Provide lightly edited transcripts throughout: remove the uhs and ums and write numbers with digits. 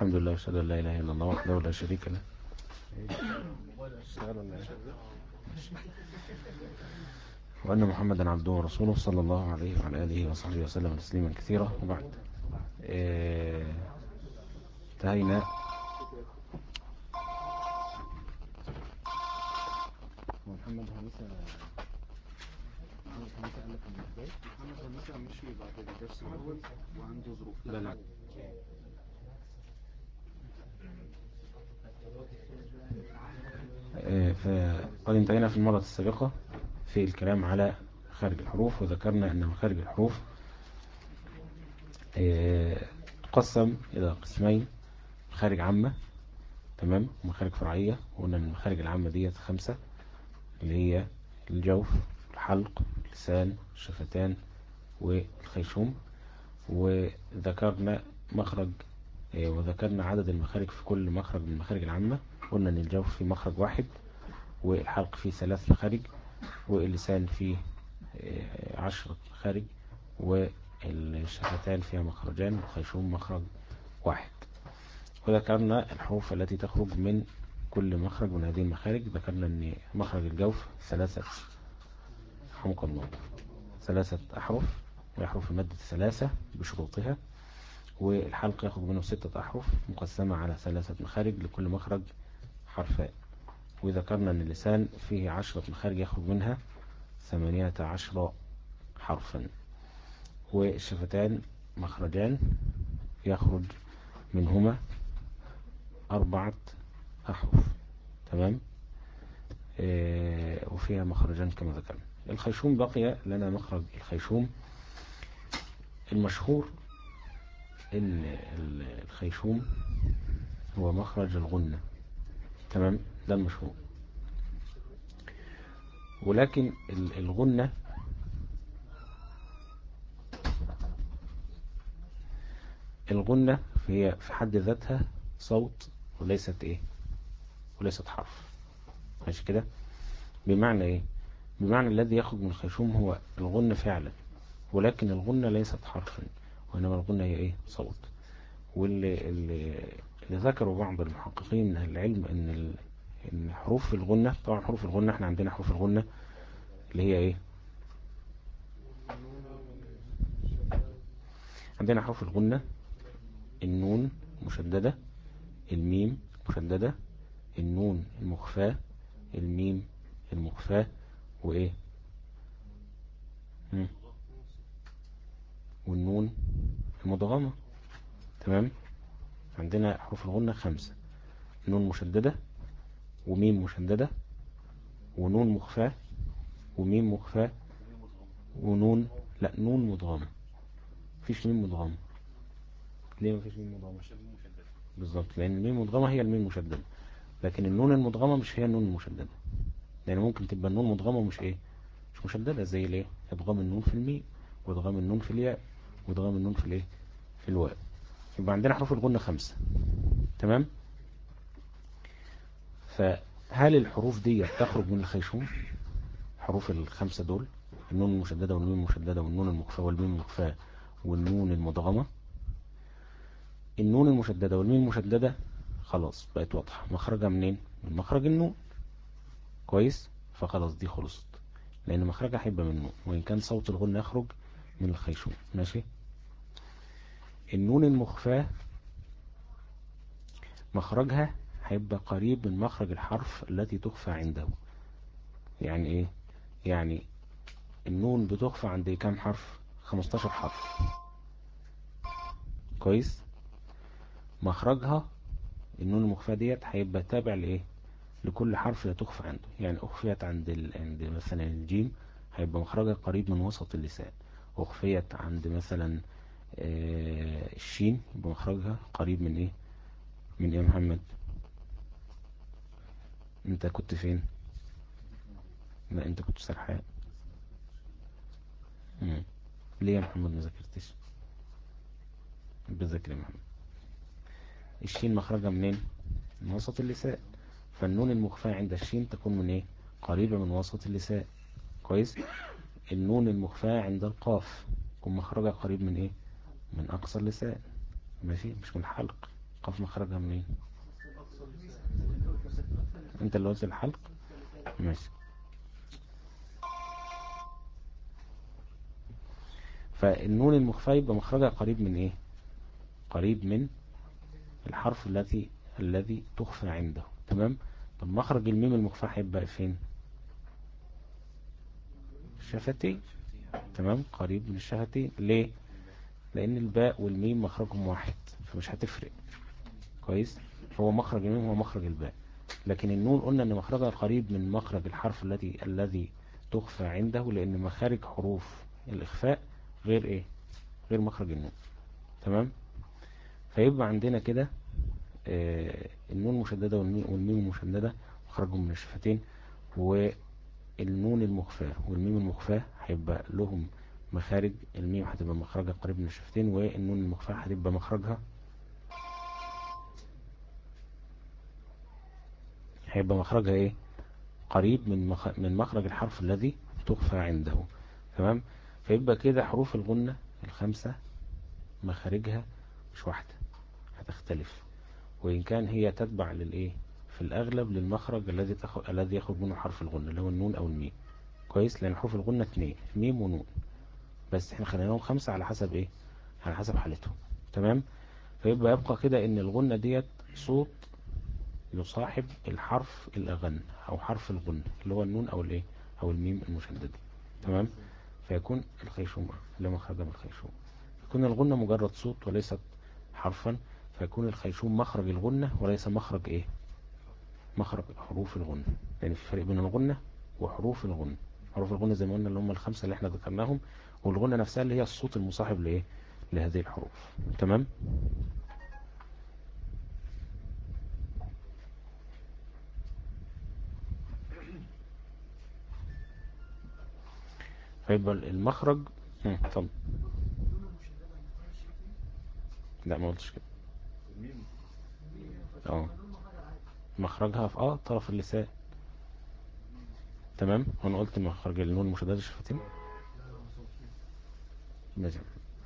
الحمد لله واشهد ان لا اله الا الله وحده لا شريك له. اشتغل ولا ايه؟ وان محمدا عبده ورسوله صلى الله عليه وعلى اله وصحبه وسلم تسليما كثيرا. وبعد انتهينا محمد هنيسة قال لك من ازاي؟ محمد هنيسة مشي بعد الدرس الاول وعنده ظروف. لا فقد انتهينا في المرة السابقة في الكلام على مخارج الحروف، وذكرنا أن مخارج الحروف تقسم إلى قسمين: مخارج عامة تمام ومخارج فرعية. وقلنا أن المخارج العامة ديت 5 اللي هي الجوف، الحلق، اللسان، الشفتان، والخيشوم. وذكرنا مخرج وذكرنا عدد المخارج في كل مخرج من المخارج العامة. قلنا أن الجوف فيه مخرج واحد، والحلق فيه 3 مخارج، واللسان فيه 10 مخارج، والشفتان فيها مخرجان، والخيشوم مخرج واحد. وذكرنا الحروف التي تخرج من كل مخرج من هذه المخارج. ذكرنا أن مخرج الجوف 3 حمق الله 3 أحرف، ويحرف المادة 3 بشروطها. والحلق يخرج منه 6 أحرف مقسمة على 3 مخارج، لكل مخرج حرفان. وذكرنا أن اللسان فيه 10 مخارج يخرج منها 18 حرفا. والشفتان مخرجان يخرج منهما 4 أحرف تمام. وفيها مخرجان كما ذكرنا. الخيشوم بقي لنا مخرج الخيشوم المشهور. الخيشوم هو مخرج الغنة تمام، ده المشهور. ولكن الغنة هي في حد ذاتها صوت وليست حرف. ماشي كده؟ بمعنى ايه؟ بمعنى الذي يخرج من الخيشوم هو الغنة فعلا، ولكن الغنة ليست حرفا، وإنما الغنة هي ايه؟ صوت. واللي ذكروا بعض المحققين من أهل العلم ان حروف الغنة، طبعا حروف الغنة احنا عندنا حروف الغنة اللي هي ايه؟ عندنا حروف الغنة: النون مشددة، الميم مشددة، النون المخفاة، الميم المخفاة، وايه والنون المدغمة تمام. عندنا حروف الغنة 5: نون مشددة، وميم مشددة، ونون مخفاة، وميم مخفاة، ونون نون مدغمة. مفيش ميم مدغمة. ليه مفيش ميم مدغمة؟ بالظبط، لأن الميم مدغمة هي الميم مشددة، لكن النون المدغمة مش هي النون المشددة. لأن ممكن تبقى النون مدغمة ومش ايه، مش مشددة، زي الايه، ادغام النون في الميم، وادغام النون في الياء، وادغام النون في الايه، في الواو. يبقى عندنا حروف الغنة 5 تمام. فهل الحروف دي تخرج من الخيشوم؟ حروف ال5 دول: النون المشددة، والميم المشددة، والنون المخفاة، والميم المخفاة، والنون المدغمة. النون المشددة والميم المشددة خلاص بقت واضحة مخرجها منين؟ من مخرج النون. كويس، فخلاص دي خلصت، لأن مخرجها هيبقى من النون، وإن كان صوت الغنة يخرج من الخيشوم. ماشي. النون المخفاة مخرجها هيبقى قريب من مخرج الحرف التي تخفى عنده. يعني ايه؟ يعني النون بتخفى عند كام حرف؟ 15 حرف. كويس. مخرجها النون المخفاة ديت هيبقى تابع لايه؟ لكل حرف لا تخفى عنده. يعني اخفيت عند مثلا الجيم، هيبقى مخرجها قريب من وسط اللسان. اخفيت عند مثلا الشين، يبقى مخرجها قريب من ايه؟ من ايه يا محمد؟ انت كنت فين؟ لا انت كنت سرحان. ليه يا محمد ما ذاكرتش؟ بذاكر يا محمد. الشين مخرجها منين؟ من وسط اللسان. فالنون المخفاة عند الشين تكون من ايه؟ قريبة من وسط اللسان. كويس. النون المخفاة عند القاف تكون مخرجها قريب من ايه؟ من اقصى اللسان. ماشي، مش من الحلق. قاف مخرجها منين؟ انت اللي قلت الحلق. ماشي. فالنون المخفى يبقى مخرجها قريب من ايه؟ قريب من الحرف الذي تخفى عنده. تمام. طب مخرج الميم المخفى هيبقى فين؟ الشفتين. تمام، قريب من الشفتين. ليه؟ لان الباء والميم مخرجهم واحد، فمش هتفرق. كويس. هو مخرج الميم هو مخرج الباء، لكن النون قلنا ان مخرجها قريب من مخرج الحرف الذي تخفى عنده، لان مخارج حروف الاخفاء غير ايه؟ غير مخرج النون. تمام. فيبقى عندنا كده النون المشددة والميم المشددة مخرجهم من الشفتين، والنون المخفاة والميم المخفاة هيبقى لهم مخارج. الميم هتبقى مخرجها قريب من الشفتين، والنون المخفاة هتبقى مخرجها ايه؟ قريب من مخرج الحرف الذي تخفى عنده. تمام. فيبقى كده حروف الغنة الخمسة مخارجها مش واحدة، هتختلف، وإن كان هي تتبع للإيه في الأغلب للمخرج الذي يخرج منه حرف الغنة، اللي هو النون أو الميم. كويس. لأن حروف الغنة 2، ميم ونون، بس احنا خليناهم 5 على حسب إيه؟ على حسب حالتهم. تمام. فيبقى يبقى كده إن الغنة ديت صوت يصاحب الحرف الأغن أو حرف الغنة، اللي هو النون أو الإيه أو الميم المشددة. تمام. فيكون الخيشومة اللي مخرجها من الخيشوم، يكون الغنة مجرد صوت وليست حرفا، فيكون الخيشوم مخرج الغنة وليس مخرج ايه؟ مخرج حروف الغنة. يعني في فرق بين الغنة وحروف الغنة. حروف الغنة زي ما قلنا اللي هم الخمسة اللي احنا ذكرناهم، والغنة نفسها اللي هي الصوت المصاحب لايه؟ لهذه الحروف. تمام. فيبقى المخرج طب لا ما قلتش كده. اه مخرجها في طرف اللسان. تمام. وانا قلت مخرج النون مشدد الشفتين. ماشي.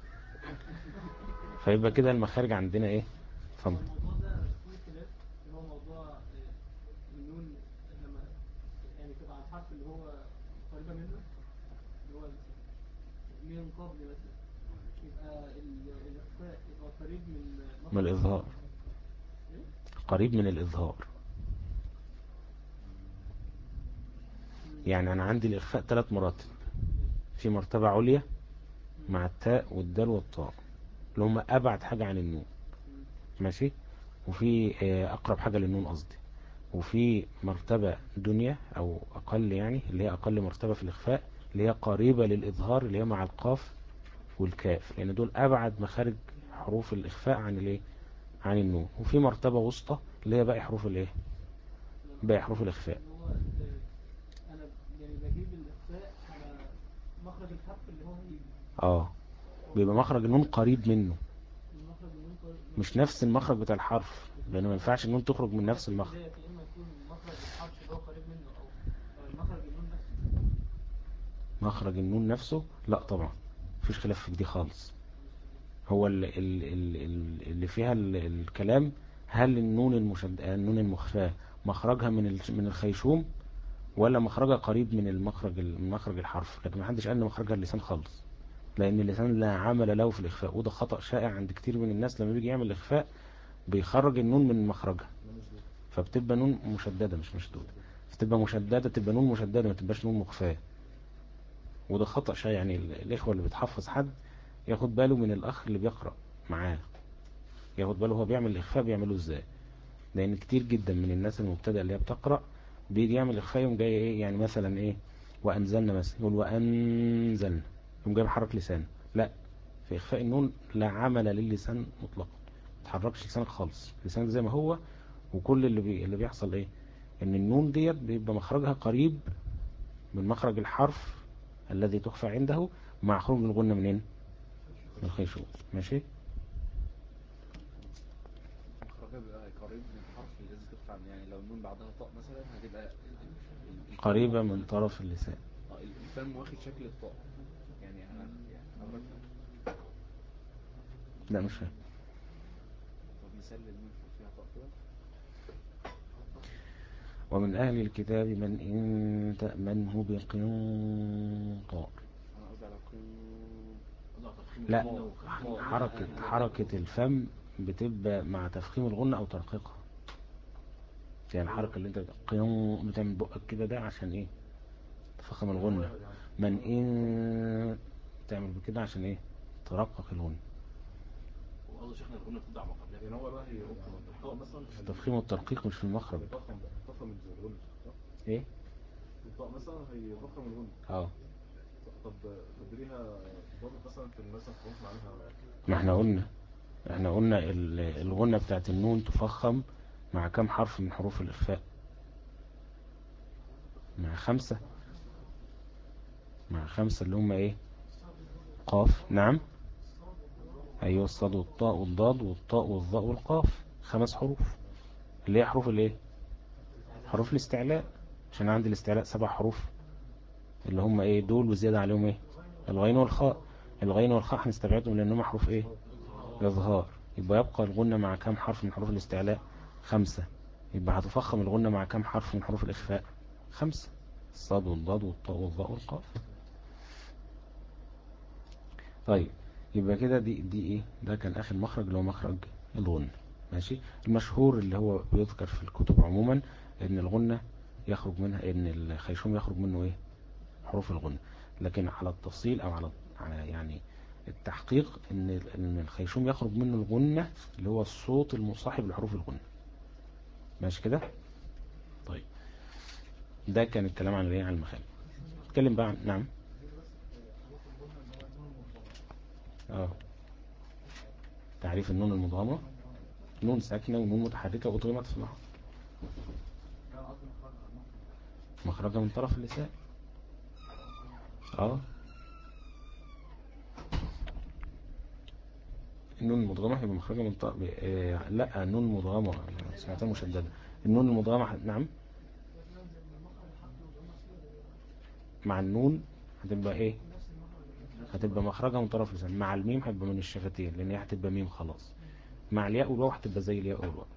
فيبقى كده المخارج عندنا ايه؟ اتفضل. الموضوع ده فيه خلاف، اللي هو موضوع النون لما يعني تبقى على الحرف اللي هو قريبة منه، اللي هو من قبل مثلا، يبقى الإخفاء يبقى قريب من من الإظهار. إيه؟ قريب من الإظهار. يعني أنا عندي الإخفاء 3 مراتب. في مرتبة عليا مع التاء والدال والطاء، اللي هم أبعد حاجة عن النون. ماشي. وفي أقرب حاجة للنون قصدي. وفي مرتبة دنيا أو أقل، يعني اللي هي أقل مرتبة في الإخفاء، اللي هي قريبة للإظهار، اللي هي مع القاف والكاف، لأن دول أبعد مخارج حروف الإخفاء عن الإيه؟ عن النون. وفي مرتبة وسطى اللي هي باقي حروف الإيه؟ باقي حروف الإخفاء. اللي هو أنا يعني بجيب الإخفاء على مخرج الحرف اللي هو هيجي. بيبقى مخرج النون قريب منه، المخرج النون مش نفس المخرج بتاع الحرف، لأنه ما ينفعش النون تخرج من نفس المخرج. يا إما يكون مخرج الحرف اللي هو قريب منه أو مخرج النون نفسه. مخرج النون نفسه لا طبعا، مفيش خلاف في دي خالص. هو اللي فيها الكلام، هل النون النون المخفاة مخرجها من الخيشوم، ولا مخرجها قريب من مخرج الحرف. لكن ما حدش قال ان مخرجها اللسان خالص، لان اللسان لا عمل له في الاخفاء، وده خطأ شائع عند كتير من الناس. لما بيجي يعمل اخفاء بيخرج النون من مخرجها، فبتبقى نون مشددة مش مشدودة. فتبقى مشددة، تبقى نون مشددة، ما تبقاش نون مخفاة. وده خطأ شائع. يعني الإخوة اللي بتحفظ حد ياخد باله من الأخ اللي بيقرأ معاه، ياخد باله هو بيعمل الإخفاء بيعمله إزاي. لأن كتير جدا من الناس المبتدئة اللي هي بتقرأ بيجي يعمل إخفاء يوم جاي إيه، يعني مثلا إيه، وأنزلنا مثلا، يقول وأنزلنا، يوم جاي بحرك لسان. لا، في إخفاء النون لا عمل للسان مطلقا، ما تحركش لسانك خالص، لسانك زي ما هو. وكل اللي بيحصل إيه، إن النون ديت بيبقى مخرجها قريب من مخرج الحرف الذي تخفى عنده، مع خروج الغنة منين؟ من الخيشوم. ماشي. مخرجها بيبقى قريب من الحرف الذي تخفى عنه، يعني لو النون بعدها طاء مثلا هتبقى الفم قريبة من طرف اللسان. الفم واخد شكل الطاء. يعني انا يعني حضرتك لا مش فاهم. طب مثال للنون فيها طاء كده. ومن أهل الكتاب من إن تأمنه بقنطار. انا قصدي على لا، حركة الفم بتبقى مع تفخيم الغنة أو ترقيقها. يعني الحركة اللي انت بتعمل بقك كده ده عشان ايه؟ تفخم الغنة. من إن تعمل بكده عشان ايه؟ ترقق الغنة. والله شيخنا الغنة بتبدأ على مقابلها، يعني هو بقى هي الطاء مثلا في التفخيم والترقيق مش في المخرج. تفخم الغنة ايه؟ الطاء مثلا هيفخم الغنة. اه، طب ليها ضابط مثلا في مثلا في مصر عنها؟ ما احنا قلنا الغنة بتاعت النون تفخم مع كم حرف من حروف الإخفاء؟ مع 5. مع 5 اللي هم ايه؟ قاف. نعم، ايوه، الصاد والطاء والضاد والطاء والظاء والقاف. 5 حروف اللي هي حروف الايه؟ حروف الاستعلاء. عشان عندي الاستعلاء 7 حروف اللي هم ايه دول، وزيادة عليهم ايه؟ الغين والخاء. الغين والخاء هنستبعدهم لانهم حروف ايه؟ الاظهار. يبقى الغنة مع كم حرف من حروف الاستعلاء؟ 5. يبقى هتفخم الغنة مع كم حرف من حروف الإخفاء؟ 5. الصاد والضاد والطاء والظاء والقاف. طيب، يبقى كده دي ايه؟ ده كان آخر مخرج اللي هو مخرج الغنة. ماشي. المشهور اللي هو بيذكر في الكتب عموما ان الغنة يخرج منها، ان الخيشوم يخرج منه ايه؟ حروف الغنة. لكن على التفصيل او على يعني التحقيق ان الخيشوم يخرج منه الغنة اللي هو الصوت المصاحب لحروف الغنة. ماشي كده. طيب، ده كان الكلام عن الايه؟ عن المخارج. نتكلم بقى عن نعم. تعريف النون المدغمة: نون ساكنة ونون متحركة أضغمت في بعض، مخرجها من طرف اللسان. النون المدغمة هيبقى مخرجها من طرف لا، النون المدغمة سمعتها مشددة. النون المدغمة نعم، مع النون هتبقى ايه؟ هتبقى مخرجها من طرف اللسان. مع الميم هتبقى من الشفتين لان هي هتبقى ميم خلاص. مع الياء والواو هتبقى زي الياء والواو.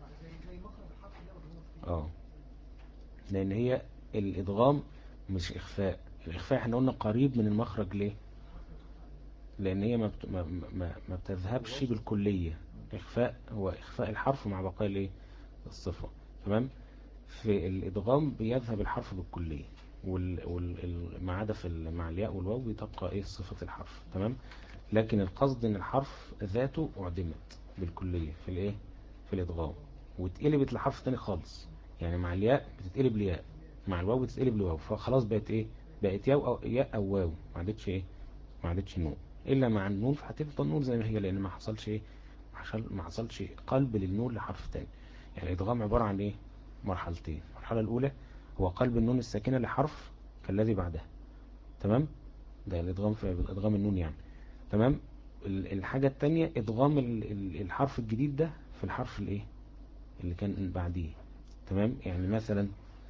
لان هي الادغام مش اخفاء. الاخفاء احنا قلنا قريب من المخرج. ليه؟ لان هي ما بتذهبش بالكلية. اخفاء هو اخفاء الحرف مع بقاء الايه؟ الصفة. تمام. في الادغام بيذهب الحرف بالكلية، ما عدا مع الياء والواو بتبقى ايه؟ صفة الحرف. تمام. لكن القصد ان الحرف ذاته اعدمت بالكلية في الايه؟ في الادغام، واتقلبت لحرف تاني خالص. يعني مع الياء بتتقلب لياء، مع الواو بتتقلب لواو، فخلاص بقت ايه؟ بقت ياء او واو، ما عادتش ايه؟ ما عادتش نون. الا مع النون فهتفضل نون زي ما هي، لان ما حصلش ايه؟ ما حصلش قلب للنون لحرف تاني. يعني الادغام عبارة عن ايه؟ مرحلتين. المرحلة الاولى هو قلب النون الساكنة لحرف كالذي بعدها. تمام. ده الادغام في ادغام النون يعني. تمام. الحاجة التانية ادغام الحرف الجديد ده في الحرف الايه؟ اللي كان بعديه. تمام. يعني مثلا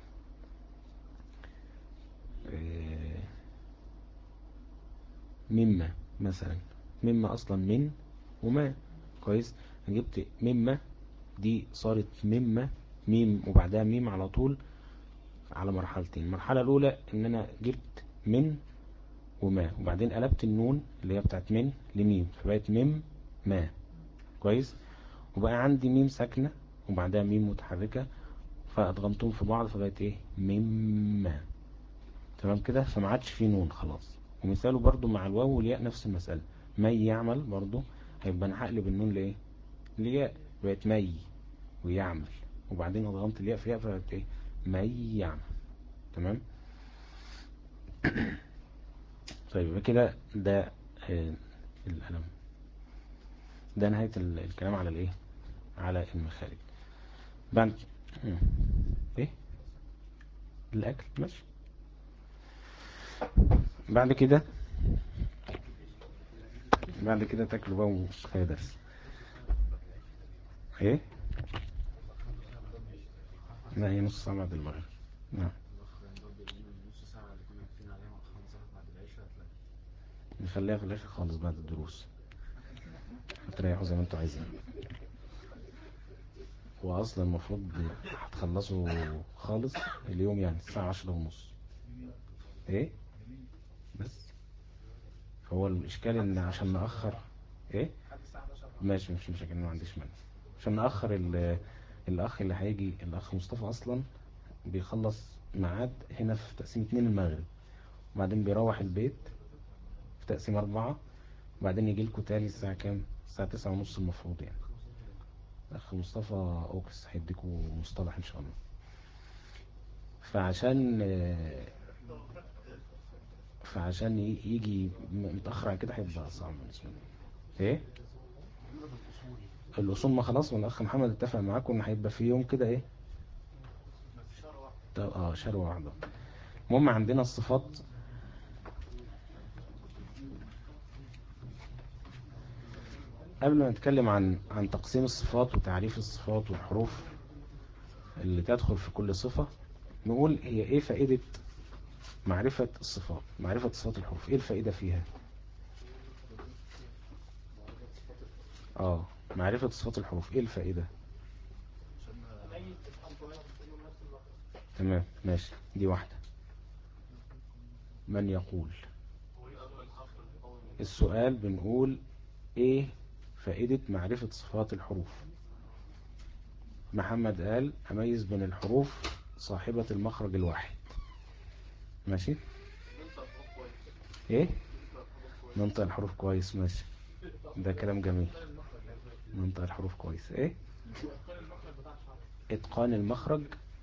مما مثلا. مما اصلا من وما. كويس. جبت مما دي صارت مما ميم وبعدها ميم على طول على مرحلتين. المرحلة الاولى ان انا جبت من وما، وبعدين قلبت النون اللي هي بتاعت من لميم فبقت ميم ما. كويس. وبقى عندي ميم ساكنة وبعدها ميم متحركة فأدغمتهم في بعض فبقت ايه؟ مما. تمام كده. فما عادش فيه نون خلاص. ومثاله برضو مع الواو والياء نفس المسألة. مي يعمل برضو هيبقى انا هقلب النون لايه؟ لياء، بقت مي ويعمل، وبعدين أدغمت الياء في ياء فبقت ايه؟ مي يعمل. تمام. طيب يبقى كده ده القلم. ده نهاية الكلام على الايه؟ على المخارج. بعد ايه؟ الاكل ماشي. بعد كده تاكلوا بقى وكفايه درس. ايه؟ لا، هي نص ساعة بعد المغرب. نعم. نص ساعة اللي كنا متفقين عليها مع محمد صلاح بعد العشاء هتلاقي. نخليها في الاخر خالص بعد الدروس، هتريحوا زي ما انتوا عايزين. هو اصلا المفروض هتخلصوا خالص اليوم، يعني الساعة 10:30. ايه بس هو الاشكال ان عشان نأخر ايه ماشي، مش مشاكل، ما عنديش مانع. عشان نأخر الاخ اللي هيجي، الاخ مصطفى اصلا بيخلص ميعاد هنا في تقسيم 2 المغرب، وبعدين بيروح البيت في تقسيم 4، وبعدين يجي لكم تاني الساعة كام؟ الساعة 9:30 المفروض يعني. الاخ مصطفى اوكس هيديكوا مصطلح ان شاء الله. فعشان يجي متأخر عن كده هيبقى صعب بالنسبة لي. ايه الأصول ما خلاص، والأخ محمد اتفق معاكم إن هيبقى في يوم كده إيه شهر واحدة. المهم عندنا الصفات. قبل ما نتكلم عن تقسيم الصفات وتعريف الصفات والحروف اللي تدخل في كل صفة، نقول هي إيه فائدة معرفة الصفات، معرفة صفات الحروف، إيه الفائدة فيها؟ معرفة صفات الحروف إيه الفائدة؟ تمام ماشي، دي واحدة. من يقول السؤال؟ بنقول ايه فائدة معرفة صفات الحروف؟ محمد قال اميز بين الحروف صاحبة المخرج الواحد. ماشي، ايه ننطق الحروف كويس، ماشي، ده كلام جميل. ننطق الحروف كويس، ايه اتقان المخرج.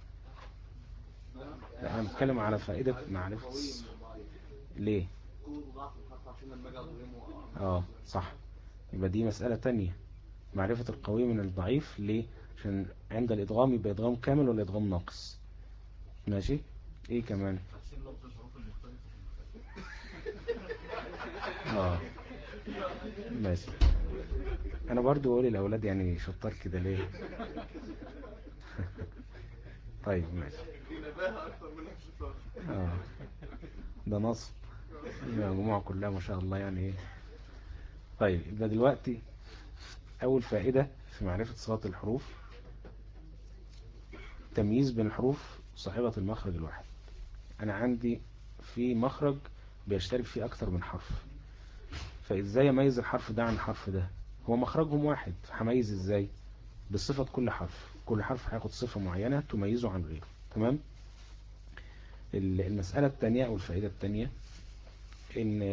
لا انا بتكلم على فائدة معرفة ليه. صح، يبقى دي مسألة تانية. معرفة القوي من الضعيف ليه؟ عشان عند الإدغام يبقى إدغام كامل ولا إدغام ناقص. ماشي، إيه كمان؟ ماشي. أنا برضو أقول الأولاد يعني شطار كده ليه؟ طيب ماشي. ده نصب المجموعة كلها ما شاء الله يعني إيه. طيب يبقى دلوقتي أول فائدة في معرفة صفات الحروف تمييز بين الحروف صاحبة المخرج الواحد. أنا عندي في مخرج بيشترك فيه أكتر من حرف، فإزاي أميز الحرف ده عن الحرف ده؟ هو مخرجهم واحد، هميز إزاي؟ بصفة كل حرف. كل حرف هياخد صفة معينة تميزه عن غيره. تمام. المسألة الثانية أو الفائدة الثانية إن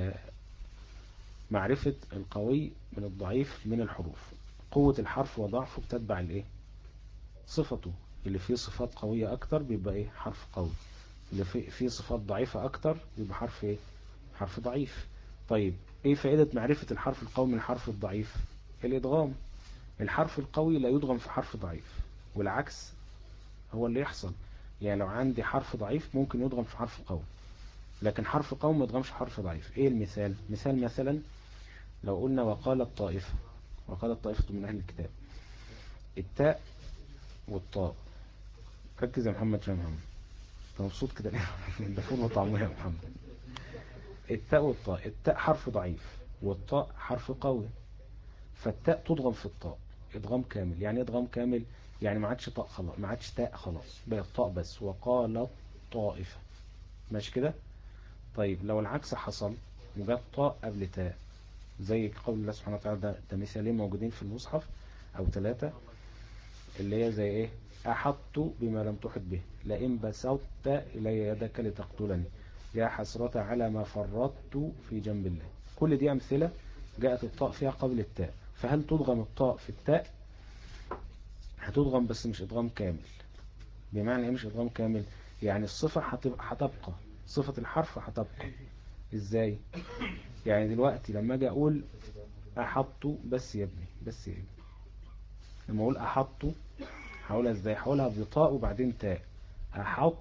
معرفة القوي من الضعيف من الحروف. قوة الحرف وضعفه بتتبع الإيه؟ صفته. اللي فيه صفات قوية أكتر بيبقى إيه؟ حرف قوي. اللي فيه صفات ضعيفة أكتر بيبقى حرف إيه؟ حرف ضعيف. طيب إيه فائدة معرفة الحرف القوي من الحرف الضعيف؟ الإدغام. الحرف القوي لا يدغم في حرف ضعيف، والعكس هو اللي يحصل. يعني لو عندي حرف ضعيف ممكن يدغم في حرف قوي، لكن حرف قوي ما يدغمش في حرف ضعيف. ايه المثال؟ مثلا لو قلنا وقالت طائفة، وقالت طائفة من أهل الكتاب، التاء والطاء. ركز يا محمد شوية. محمد انت مبسوط كده ليه؟ ده فول وطعمه يا محمد. التاء والطاء، التاء حرف ضعيف والطاء حرف قوي، فالتاء تضغم في الطاء ادغام كامل. يعني ادغام كامل يعني ما عادش طاء خلاص، ما عادش تاء خلاص، بقت طاء بس. وقالت طائفة. ماشي كده. طيب لو العكس حصل وجات طاء قبل تاء، زي قول الله سبحانه وتعالى، ده مثالين موجودين في المصحف او 3، اللي هي زي ايه؟ احطت بما لم تحط به، لئن بسطت الي يدك لتقتلني، يا حسرة على ما فرطت في جنب الله. كل دي امثلة جاءت الطاء فيها قبل التاء. فهل تضغم الطاء في التاء؟ هتضغم بس مش ادغام كامل. بمعنى ايه مش ادغام كامل؟ يعني الصفة هتبقى صفة الحرف هتبقى. ازاي؟ يعني دلوقتي لما اجي اقول احط، بس يا ابني، بس يا ابني، لما اقول احط هقولها ازاي؟ هقولها بطاء وبعدين تاء. احط.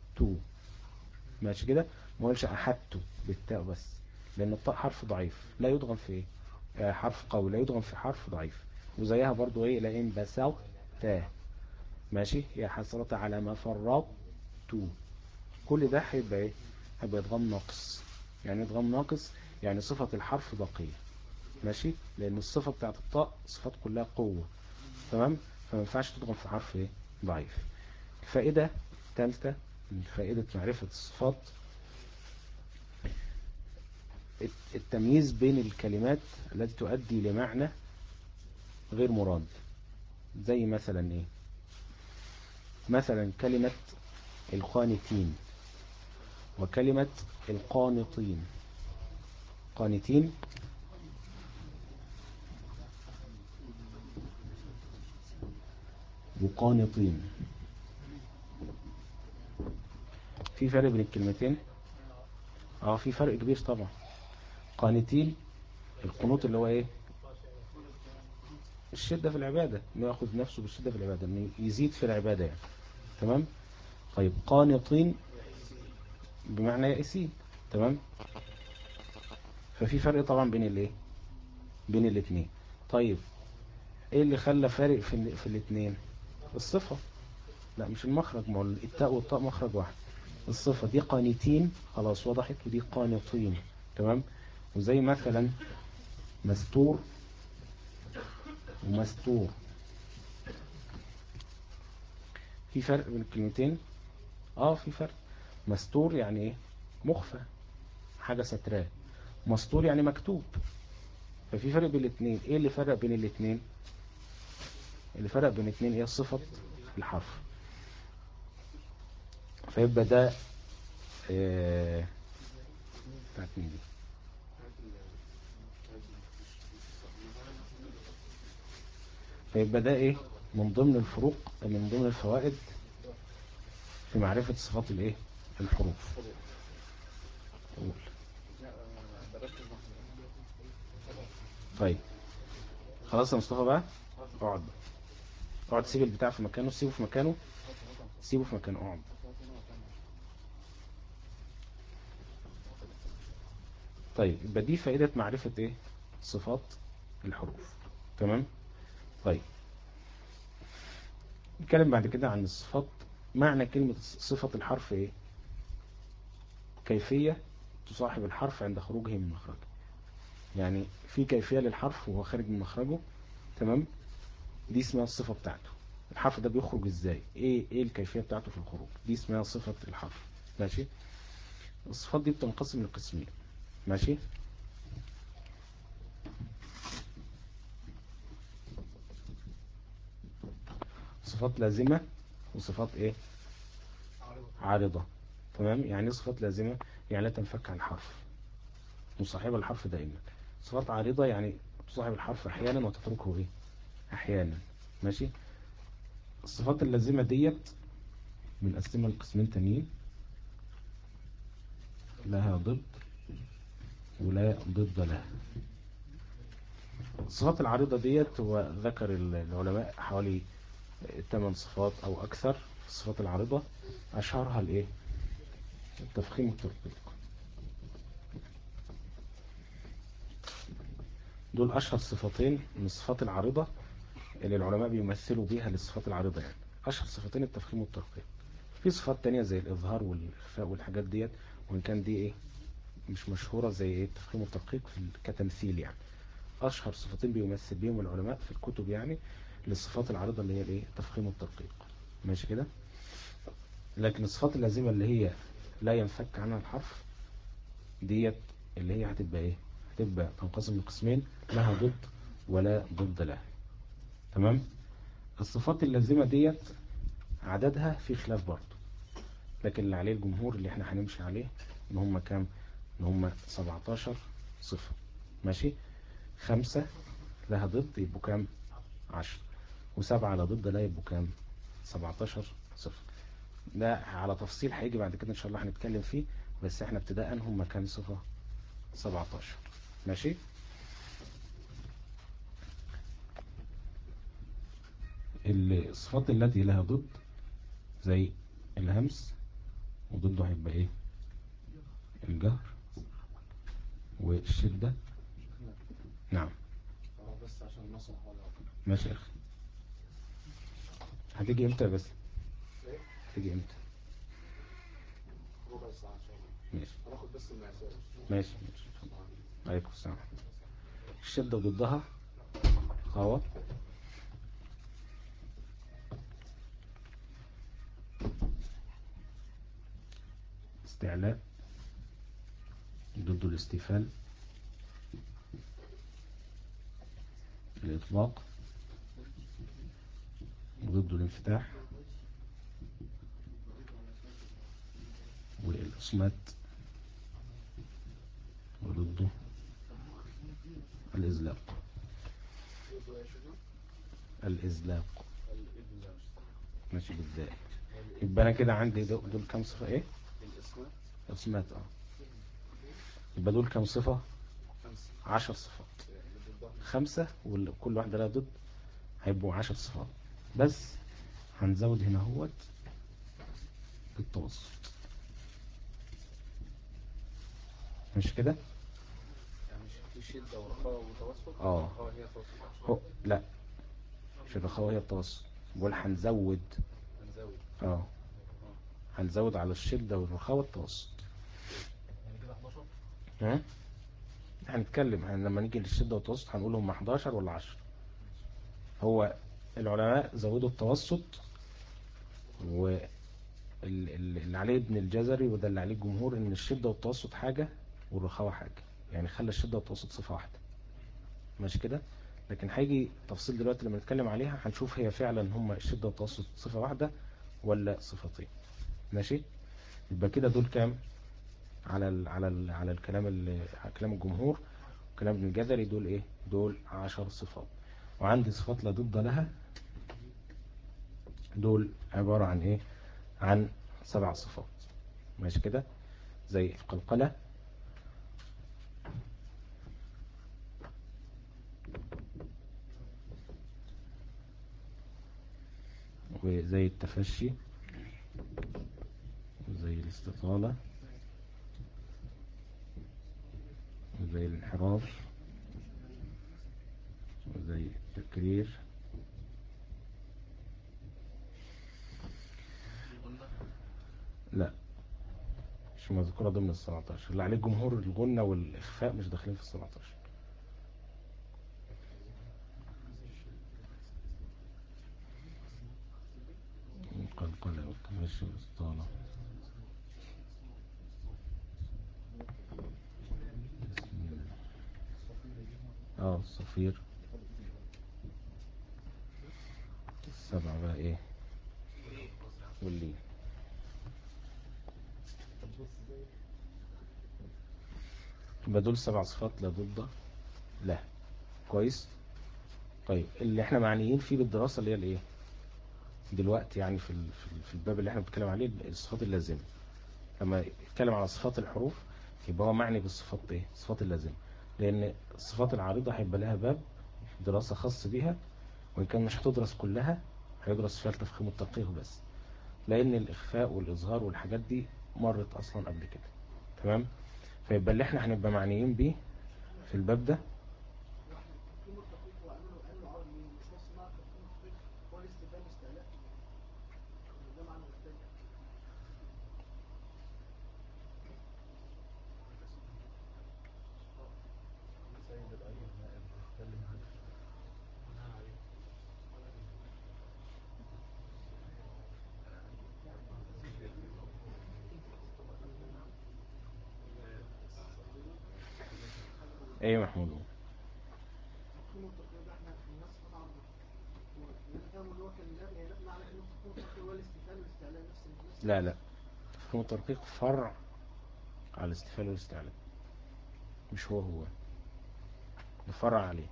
ماشي كده. ما اقولش احدت بالتاء بس، لان الطاء حرف ضعيف لا يدغم في ايه؟ حرف قوي لا يدغم في حرف ضعيف. وزيها برضو ايه؟ لئن بسطت. ماشي. يا حسرة على ما فرطت. كل ده هيبقى ايه؟ هيبقى ادغام ناقص. يعني ادغام ناقص يعني صفة الحرف باقية. ماشي، لان الصفة بتاعت الطاء صفات كلها قوة. تمام. فما ينفعش تدغم في حرف ايه ضعيف. الفائدة الثالثة من فائدة معرفة الصفات التمييز بين الكلمات التي تؤدي لمعنى غير مراد. زي مثلا ايه؟ مثلا كلمة القانتين وكلمة القانطين. قانتين وقانطين، في فرق بين الكلمتين؟ في فرق كبير طبعا. قانتين القنوط اللي هو ايه؟ الشدة في العبادة، انه ياخذ نفسه بالشدة في العبادة، انه يزيد في العبادة يعني. تمام. طيب قانطين بمعنى يائسين. تمام. ففي فرق طبعا بين الايه، بين الاثنين. طيب ايه اللي خلى فارق في الاثنين؟ الصفة. لا مش المخرج، ما هو التاء والطاء مخرج واحد. الصفة دي قانتين خلاص وضحت، ودي قانطين. تمام. وزي مثلا مستور ومستور، في فرق بين الكلمتين. في فرق. مستور يعني ايه؟ مخفى، حاجة ستراه. مستور يعني مكتوب. ففي فرق بين الاثنين. ايه اللي فرق بين الاثنين؟ اللي فرق بين الاثنين ايه؟ صفة الحرف. فيبقى ده بتاعت مين دي؟ فيبقى ده ايه؟ من ضمن الفروق، من ضمن الفوائد في معرفة صفات الايه؟ الحروف. قول. طيب خلاص يا مصطفى بقى، اقعد بقى. اقعد، سيب البتاع في مكانه، سيبه في مكانه، سيبه في مكانه، اقعد. طيب يبقى دي فائدة معرفة ايه؟ صفات الحروف. تمام. طيب نتكلم بعد كده عن الصفات. معنى كلمة صفة الحرف ايه؟ كيفية تصاحب الحرف عند خروجه من مخرجه. يعني في كيفية للحرف وهو خارج من مخرجه. تمام. دي اسمها الصفة بتاعته. الحرف ده بيخرج ازاي؟ ايه الكيفية بتاعته في الخروج؟ دي اسمها صفة الحرف. ماشي. الصفات دي بتنقسم لقسمين. ماشي. صفات لازمة وصفات ايه؟ عارضة. تمام. يعني ايه صفات لازمة؟ يعني لا تنفك عن الحرف، مصاحبة الحرف دائما. صفات عارضة يعني تصاحب الحرف احيانا وتتركه ايه؟ احيانا. ماشي. الصفات اللازمة ديت بنقسمها لقسمين تانيين، لها ضد ولا ضد لها. الصفات العارضة ديت هو ذكر العلماء حوالي 8 صفات او اكثر. الصفات العارضة اشهرها الايه؟ التفخيم والترقيق. دول اشهر صفتين من الصفات العارضة اللي العلماء بيمثلوا بيها للصفات العارضة. يعني اشهر صفتين التفخيم والترقيق. في صفات تانية زي الاظهار والاخفاء والحاجات ديت، وان كان دي ايه مش مشهورة زي ايه التفخيم والترقيق كتمثيل يعني. اشهر صفتين بيمثل بيهم العلماء في الكتب يعني للصفات العارضة اللي هي الايه التفخيم والترقيق. ماشي كده. لكن الصفات اللازمة اللي هي لا ينفك عنها الحرف ديت اللي هي هتبقى ايه؟ هتبقى تنقسم لقسمين، لها ضد ولا ضد لها. تمام. الصفات اللازمة ديت عددها في خلاف برضه، لكن اللي عليه الجمهور اللي احنا هنمشي عليه ان هم كام؟ ان هم 17 صفة. ماشي. 5 لها ضد يبقوا كام؟ 10. و7 على ضد لا يبقوا كام؟ 17 صفة. ده على تفصيل هيجي بعد كده ان شاء الله هنتكلم فيه، بس احنا ابتداء هم كام صفة؟ 17. ماشي. الصفات التي لها ضد زي الهمس، وضده هيبقى ايه؟ الجهر والشدة. نعم. بس عشان نصح ولا ماشي يا اخي. هتيجي امتى بس؟ ايه؟ هتيجي امتى؟ ربع ساعة ان شاء الله. ماشي هناخد بس المقاسات. ماشي. عليكم السلام. الشدة ضدها قوة. الاستعلاء، ضده الاستيفال، الإطلاق، ضده الانفتاح، والإصمات، وضده الإزلاق. الإزلاق ماشي بالذات. يبقى أنا كده عندي دول كم صفة؟ إيه؟ الإصمات. يبقى دول كم صفة؟ 10 صفات. 5 وكل واحدة لها ضد، هيبقوا 10 صفات. بس هنزود هنا هوت التوسط. مش كده؟ يعني مش في شدة ورخاء وتوسط؟ الرخاء هي توسط؟ لا، مش الرخاء هي التوسط. بقول هنزود هنزود على الشدة والرخاء والتوسط. يعني كده 11. ها؟ هنتكلم لما نيجي للشدة والتوسط هنقول هم 11 ولا 10. هو العلماء زودوا التوسط، واللي عليه ابن الجزري وده اللي عليه الجمهور ان الشدة والتوسط حاجة والرخاوة حاجة، يعني خلى الشدة والتوسط صفة واحدة. ماشي كده؟ لكن هيجي تفصيل دلوقتي لما نتكلم عليها هنشوف هي فعلا هم الشدة والتوسط صفة واحدة ولا صفتين. ماشي؟ يبقى كده دول كام؟ على الكلام على كلام الجمهور وكلام ابن الجزري، دول ايه؟ دول 10 صفات. وعندي صفات لا ضد لها، دول عبارة عن ايه؟ عن 7 صفات. ماشي كده؟ زي القلقلة، وزي التفشي، وزي الاستطالة، وزي الانحراف، وزي التكرير. لا، مش مذكورة ضمن ال 17. اللي عليه الجمهور الغنة والإخفاء مش داخلين في ال 17. القلقلة والتفشي والاستطالة، الصفير. 7 بقى ايه؟ والليل. يبقى دول 7 صفات لا ضد لا. كويس. طيب اللي احنا معنيين فيه بالدراسة اللي هي الايه دلوقتي، يعني في الباب اللي احنا بنتكلم عليه الصفات اللازمة. لما يتكلم على صفات الحروف يبقى هو معني بالصفات ايه؟ الصفات اللازمة. لان الصفات العارضة هيبقى لها باب دراسة خاص بيها، وإن كان مش هتدرس كلها، هيدرس فيها التفخيم والتدقيق بس، لأن الإخفاء والإظهار والحاجات دي مرت أصلا قبل كده. تمام؟ فيبقى اللي احنا هنبقى معنيين بيه في الباب ده ايه يا محمود؟ لا لا، تفخيم والتدقيق فرع على الاستفهام والاستعلاء، مش هو ده فرع عليه.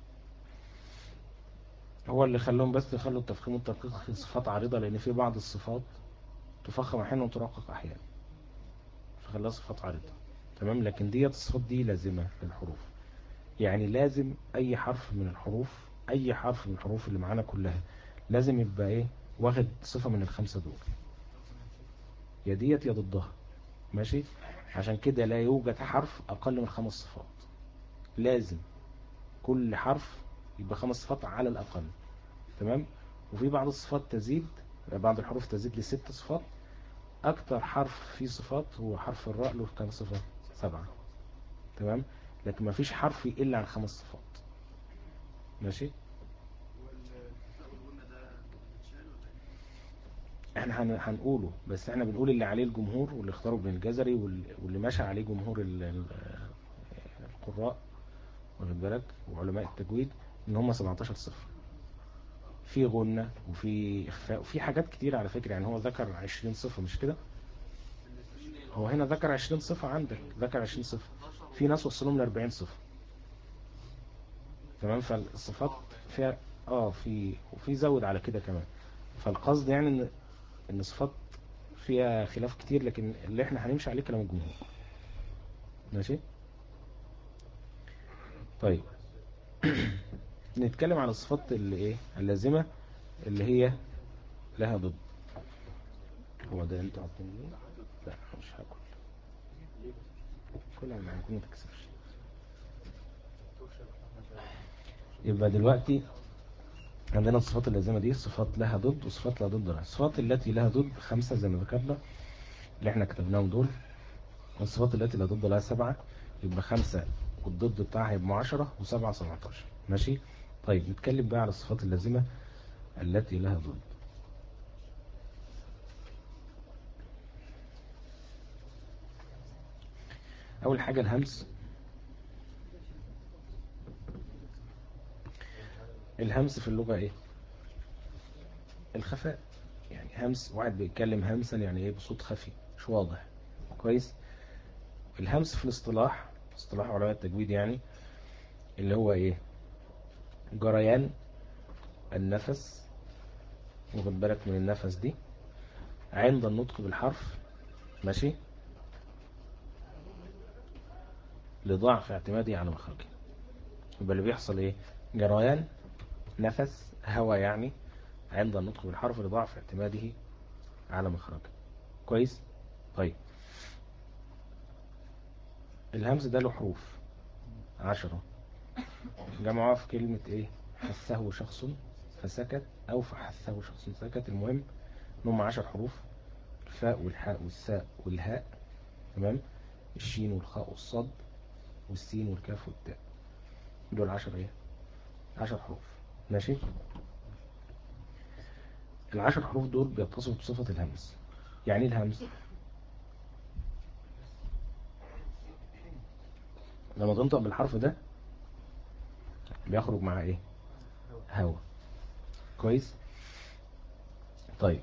هو اللي خلوهم بس يخلوا التفخيم والتدقيق صفات عارضة، لأن في بعض الصفات تفخم أحيانا وترقق أحيانا، فخلاها صفات عارضة. تمام؟ لكن دي الصفات دي لازمة للحروف، يعني لازم أي حرف من الحروف، أي حرف من الحروف اللي معانا كلها لازم يبقى إيه؟ واخد صفة من ال5 دول، يا ديت يا ضدها. ماشي؟ عشان كده لا يوجد حرف أقل من 5 صفات، لازم كل حرف يبقى 5 صفات على الأقل. تمام؟ وفي بعض الصفات تزيد، بعض الحروف تزيد ل6 صفات. أكتر حرف فيه صفات هو حرف الراء، له كام صفة؟ 7. تمام؟ لكن ما فيش حرف يقل عن 5 صفات. ماشي؟ احنا هنقوله، بس احنا بنقول اللي عليه الجمهور واللي اختاره ابن الجزري واللي ماشى عليه جمهور القراء واخد بالك وعلماء التجويد، ان هم 17 صفة. في غنة وفي إخفاء وفي حاجات كتير على فكرة. يعني هو ذكر 20 صفة مش كده؟ هو هنا ذكر 20 صفة، عندك ذكر 20 صفة، في ناس وصلهم ل 40 صفة. تمام. فالصفات فيها وفي زود على كده كمان. فالقصد يعني ان الصفات فيها خلاف كتير، لكن اللي احنا هنمشي عليه كلام الجمهور. ماشي. طيب نتكلم عن الصفات اللي ايه اللازمة اللي هي لها ضد. هو ده انت عطيني ليه؟ لا مش هاكل، كلها ما هنكون متكسفش. يبقى دلوقتي عندنا الصفات اللازمة دي صفات لها ضد وصفات لا ضد لها. الصفات التي لها ضد 5 زي ما ذكرنا اللي احنا كتبناهم دول، والصفات التي لا ضد لها 7. يبقى 5 والضد بتاعها يبقى 10 و7 17. ماشي. طيب نتكلم بقى على الصفات اللازمة التي لها ضد. اول حاجة الهمس. الهمس في اللغة ايه؟ الخفاء. يعني همس، واحد بيتكلم همسا يعني ايه؟ بصوت خفي مش واضح. كويس. الهمس في الاصطلاح، اصطلاح علماء التجويد يعني، اللي هو ايه؟ جريان النفس، واخد بالك من النفس دي عند النطق بالحرف، ماشي، لضعف اعتمادي على مخرجه. يبقى اللي بيحصل ايه؟ جريان نفس هوا يعني عند النطق بالحرف لضعف اعتماده على مخرجه. كويس. طيب الهمس ده له حروف 10 جمعوها في كلمة ايه؟ حثه شخص فسكت او فحثه شخص سكت. المهم انهم 10 حروف: الفاء والحاء والساء والهاء، تمام، الشين والخاء والصاد والسين والكاف والتاء. دول 10 ايه؟ 10 حروف. ماشي. ال10 حروف دول بيتصفوا بصفة الهمس. يعني ايه الهمس؟ لما تنطق بالحرف ده بيخرج معاه ايه؟ هوا. كويس. طيب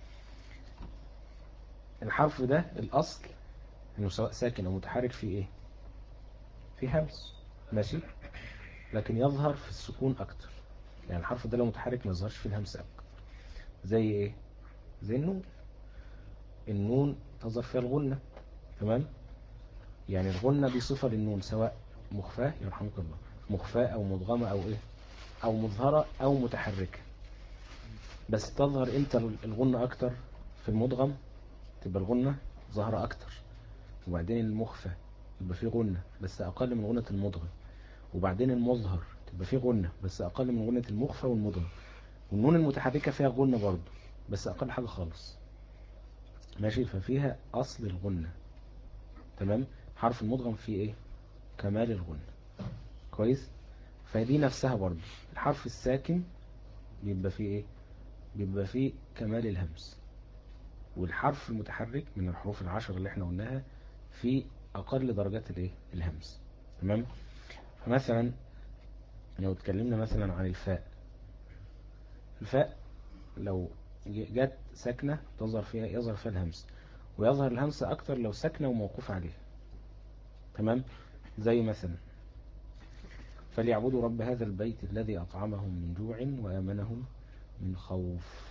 الحرف ده الاصل انه سواء ساكن او متحرك فيه ايه؟ فيه همس. ماشي. لكن يظهر في السكون اكتر. يعني الحرف ده لو متحرك ما يظهرش فيه الهمس اكتر. زي ايه؟ زي النون. النون تظهر فيها الغنة. تمام. يعني الغنة دي صفة للنون، سواء مخفاة يرحمك الله، مخفاة او مدغمة او ايه، او مظهرة او متحركة. بس تظهر امتى الغنة اكتر؟ في المدغم تبقى الغنة ظاهرة اكتر، وبعدين المخفى يبقى فيه غنة بس اقل من غنة المدغم، وبعدين المظهر تبقى فيه غنة بس اقل من غنة المخفى والمدغم، والنون المتحركة فيها غنة برضو بس اقل حاجة خالص. ماشي. ففيها اصل الغنة. تمام. حرف المدغم فيه ايه؟ كمال الغنة. كويس. فدي نفسها برضو الحرف الساكن بيبقى فيه ايه؟ بيبقى فيه كمال الهمس. والحرف المتحرك من الحروف 10 اللي احنا قلناها في اقل درجات الايه؟ الهمس. تمام. فمثلا لو اتكلمنا مثلا عن الفاء، الفاء لو جت ساكنة تظهر فيها يظهر فيها الهمس، ويظهر الهمس اكتر لو ساكنة وموقوف عليها. تمام. زي مثلا فليعبدوا رب هذا البيت الذي أطعمهم من جوع وآمنهم من خوف.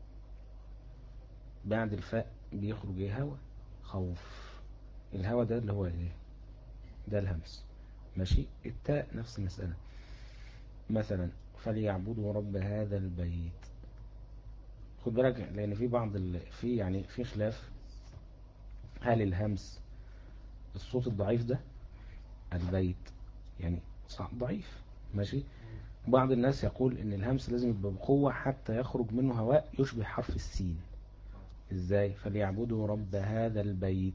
بعد الفاء بيخرج ايه؟ هوا. خوف. الهوا ده اللي هو ايه؟ ده الهمس. ماشي. التاء نفس المسألة. مثلا فليعبدوا رب هذا البيت، خد بالك لأن في بعض في يعني في خلاف، هل الهمس الصوت الضعيف ده البيت يعني ضعيف؟ ماشي. بعض الناس يقول ان الهمس لازم يبقى بقوة حتى يخرج منه هواء يشبه حرف السين. ازاي؟ فليعبدوا رب هذا البيت.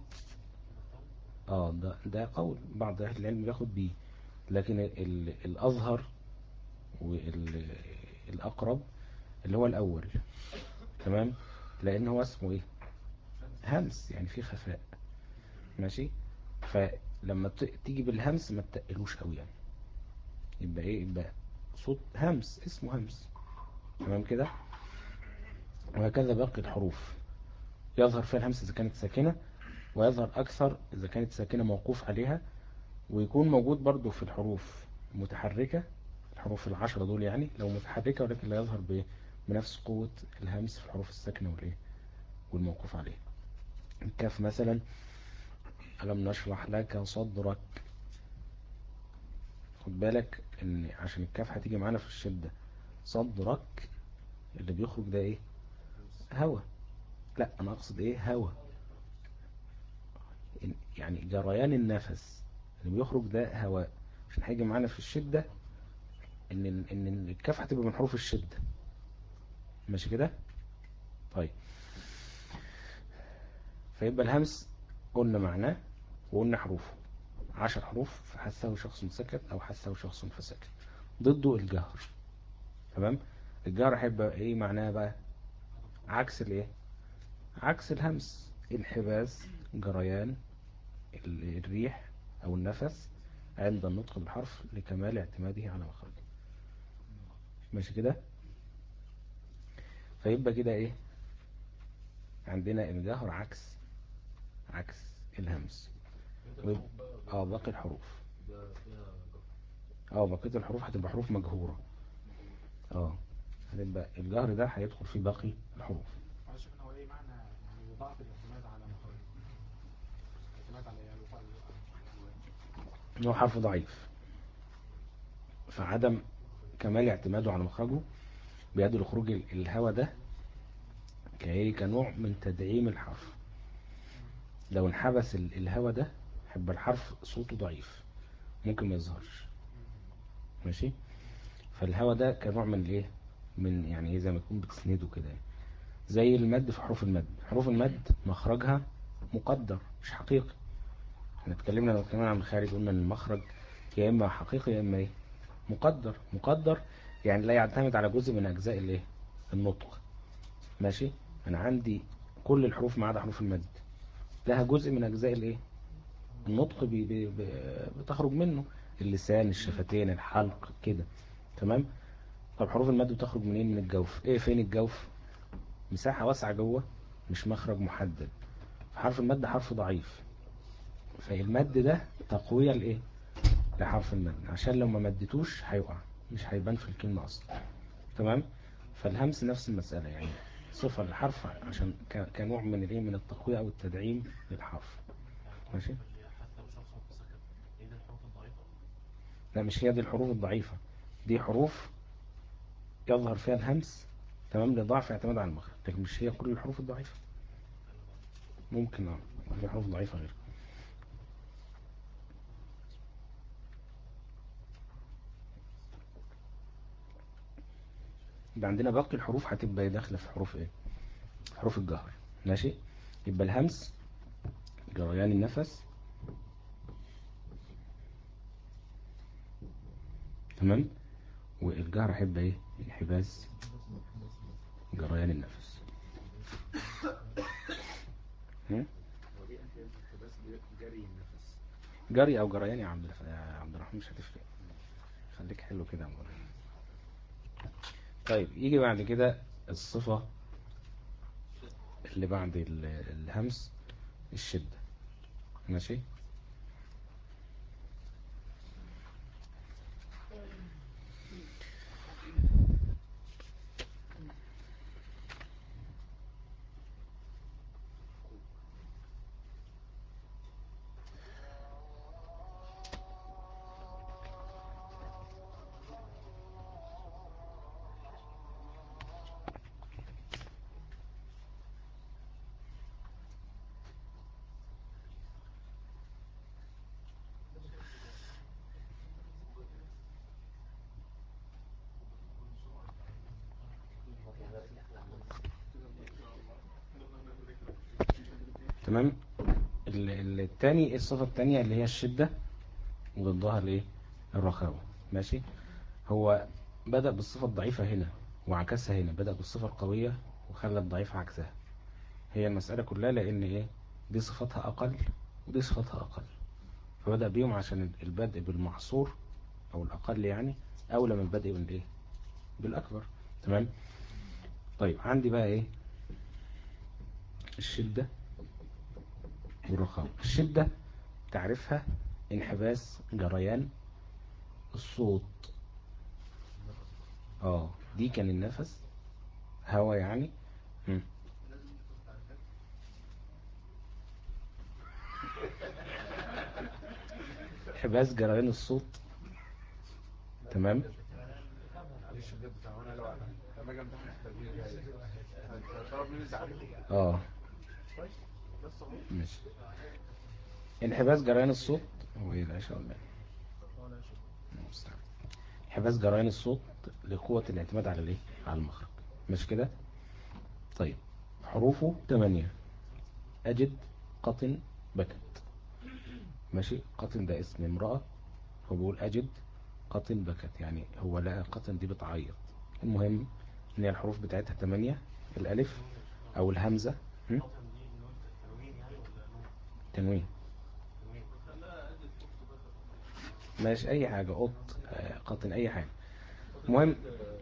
ده قول بعض اهل العلم بياخد بيه، لكن الأظهر والأقرب اللي هو الأول. تمام. لان هو اسمه ايه؟ همس، يعني في خفاء. ماشي. فلما تيجي بالهمس ما تتقلوش قوي يعني، يبقى ايه؟ يبقى صوت همس، اسمه همس. تمام كده. وهكذا باقي الحروف يظهر فيها الهمس إذا كانت ساكنة، ويظهر أكثر إذا كانت ساكنة موقوف عليها، ويكون موجود برضو في الحروف متحركة، الحروف العشرة دول يعني لو متحركة، ولكن لا يظهر بنفس قوة الهمس في الحروف الساكنة والإيه والموقوف عليه. الكاف مثلا، ألم نشرح لك صدرك. خد بالك إن عشان الكاف هتيجي معانا في الشدة، صدرك اللي بيخرج ده إيه؟ هوا. لا أنا أقصد إيه؟ هوا، يعني جريان النفس اللي بيخرج ده هواء. عشان هيجي معانا في الشدة ان الكاف هتبقى من حروف الشدة. ماشي كده. طيب، فيبقى الهمس قلنا معناه وقلنا حروفه 10 حروف، فحسه شخص سكت او حسه شخص فسكت. ضده الجهر. تمام. الجهر هيبقى ايه معناه بقى؟ عكس الايه؟ عكس الهمس، انحباس، جريان الريح او النفس عند النطق بالحرف لكمال اعتماده على مخرجه. ماشي كده. فيبقى كده ايه؟ عندنا الجهر عكس الهمس. باقي الحروف، بقية الحروف هتبقى حروف مجهورة. هتبقى الجهر ده هيدخل في باقي الحروف. معلش هو ايه معنى يعني ضعف الاعتماد على مخرجه؟ الاعتماد على هو حرف ضعيف، فعدم كمال اعتماده على مخرجه بيؤدي لخروج الهواء ده كنوع من تدعيم الحرف. لو انحبس الهواء ده هيبقى الحرف صوته ضعيف، ممكن ما يظهرش. ماشي. فالهواء ده كنوع من الايه؟ من يعني ايه، زي ما تكون بتسنده كده يعني. زي المد في حروف المد. حروف المد مخرجها مقدر مش حقيقي. احنا اتكلمنا لو اتكلمنا عن الخارج قلنا ان المخرج يا اما حقيقي يا اما ايه؟ مقدر يعني لا يعتمد على جزء من اجزاء الايه؟ النطق. ماشي. انا عندي كل الحروف ما عدا حروف المد لها جزء من اجزاء الايه؟ النطق بتخرج منه، اللسان، الشفتين، الحلق كده. تمام. طب حروف المد بتخرج منين؟ من الجوف. ايه فين الجوف؟ مساحة واسعة جوه، مش مخرج محدد. فحرف المد حرف ضعيف، فالمد ده تقوية لايه؟ لحرف المد، عشان لو ما مدتوش هيقع، مش هيبان في الكلمة اصلا. تمام. فالهمس نفس المسألة يعني، صفة للحرف عشان كنوع من الايه؟ من التقوية او التدعيم للحرف. ماشي. لا مش هي دي الحروف الضعيفة، دي حروف يظهر فيها الهمس تمام لضعف اعتماد على المخرج، لكن مش هي كل الحروف الضعيفة. ممكن في حروف ضعيفة غير. يبقى عندنا باقي الحروف هتبقى داخلة في حروف ايه؟ حروف الجهر. ماشي. يبقى الهمس جريان النفس. تمام. والجهر هيبقى ايه؟ انحباس، جريان النفس. جري النفس، جري او جريان يا عبد الرحمن مش هتفرق، خليك حلو كده. طيب يجي بعد كده الصفة اللي بعد الهمس، الشدة. ماشي. تمام. التاني، الصفة التانية اللي هي الشدة، وضدها الايه؟ الرخاوة. ماشي. هو بدأ بالصفة الضعيفة هنا وعكسها هنا، بدأ بالصفة القوية وخلى الضعيفة عكسها. هي المسألة كلها لأن إيه، دي صفتها أقل ودي صفتها أقل، فبدأ بيهم عشان البدء بالمحصور أو الأقل يعني أولى من البدء بالإيه، بالأكبر. تمام. طيب عندي بقى إيه، الشدة والرخاوة. الشدة تعرفها انحباس جريان الصوت. دي كان النفس هوا يعني. انحباس جريان الصوت. تمام. معلش بجد انا لما اجي امتحن في التجويد هتطلب مني زعلان. بس اهو ماشي. انحباس جريان الصوت هو ايه ده؟ انحباس جريان الصوت لقوة الاعتماد على الايه، على المخرج. مش كده؟ طيب حروفه 8. أجد، قطن، بكت. ماشي. قطن ده اسم امرأة، هو بيقول أجد قطن بكت، يعني هو لقى قطن دي بتعيط. المهم ان هي الحروف بتاعتها 8. الألف أو الهمزة تنوين، ماشي أي حاجة، قط، قطن، أي حاجة. المهم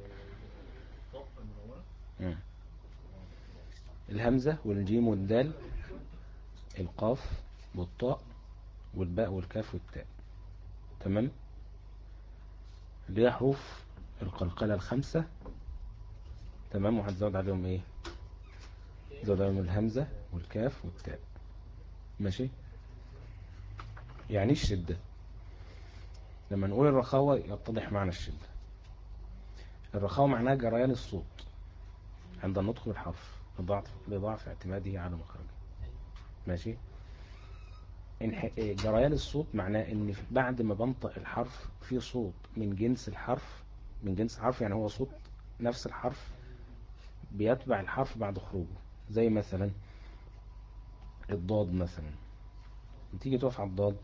الهمزة والجيم والدال، القاف والطاء والباء والكاف والتاء. تمام. اللي هي حروف القلقلة 5. تمام. وهتزود عليهم ايه، زود عليهم الهمزة والكاف والتاء. ماشي. يعني الشدة لما نقول الرخاوة يتضح معنى الشدة. الرخاوة معناها جريان الصوت عند النطق بالحرف لضعف اعتماده على مخرجه. ماشي. جريان الصوت معناه ان بعد ما بنطق الحرف في صوت من جنس الحرف، من جنس الحرف يعني هو صوت نفس الحرف بيتبع الحرف بعد خروجه. زي مثلا الضاد مثلا، بتيجي تقف على الضاد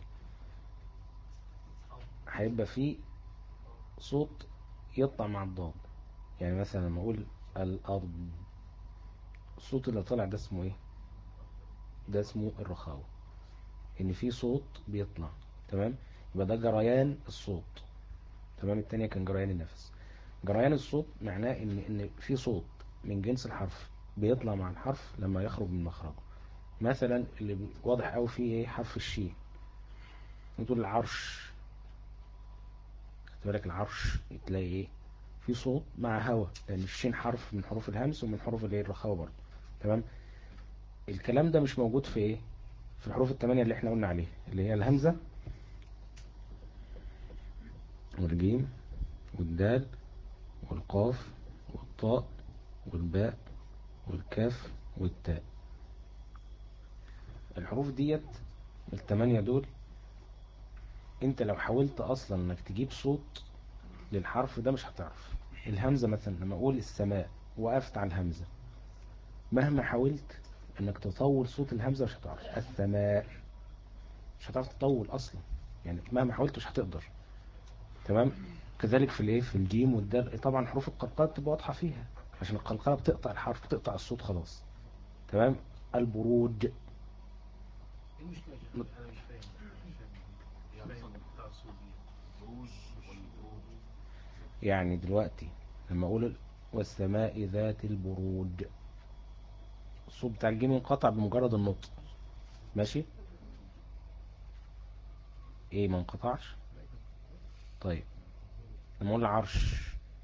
هيبقى فيه صوت يطلع مع الضاد. يعني مثلا لما اقول الارض، الصوت اللي طلع ده اسمه ايه، ده اسمه الرخاوة، ان في صوت بيطلع. تمام. يبقى ده جريان الصوت. تمام. التانية كان جريان النفس. جريان الصوت معناه ان في صوت من جنس الحرف بيطلع مع الحرف لما يخرج من مخرجه. مثلا اللي واضح قوي فيه ايه، حرف الشين. نقول العرش، خد بالك العرش تلاقي ايه، في صوت مع هوا، لان الشين حرف من حروف الهمس ومن حروف الايه، الرخاوة برضه. تمام. الكلام ده مش موجود في ايه، في الحروف 8 اللي احنا قلنا عليها، اللي هي الهمزة والجيم والدال والقاف والطاء والباء والكاف والتاء. الحروف ديت ال8 دول، انت لو حاولت اصلا انك تجيب صوت للحرف ده مش هتعرف. الهمزة مثلا لما اقول السماء وقفت على الهمزة، مهما حاولت انك تطول صوت الهمزة مش هتعرف. السماء مش هتعرف تطول اصلا، يعني مهما حاولت مش هتقدر. تمام. كذلك في الايه، في الجيم والدال. طبعا حروف القلقلة بتبقى واضحة فيها، عشان القلقلة بتقطع الحرف، بتقطع الصوت خلاص. تمام. البروج. ايه المشكلة يا شيخ؟ انا مش فاهم يعني ايه بتاع الصوت دي، بروج ولا بروج؟ يعني دلوقتي لما اقول والسماء ذات البروج، الصوت بتاع الجيم انقطع بمجرد النطق. ماشي. ايه، ما انقطعش. طيب لما اقول العرش،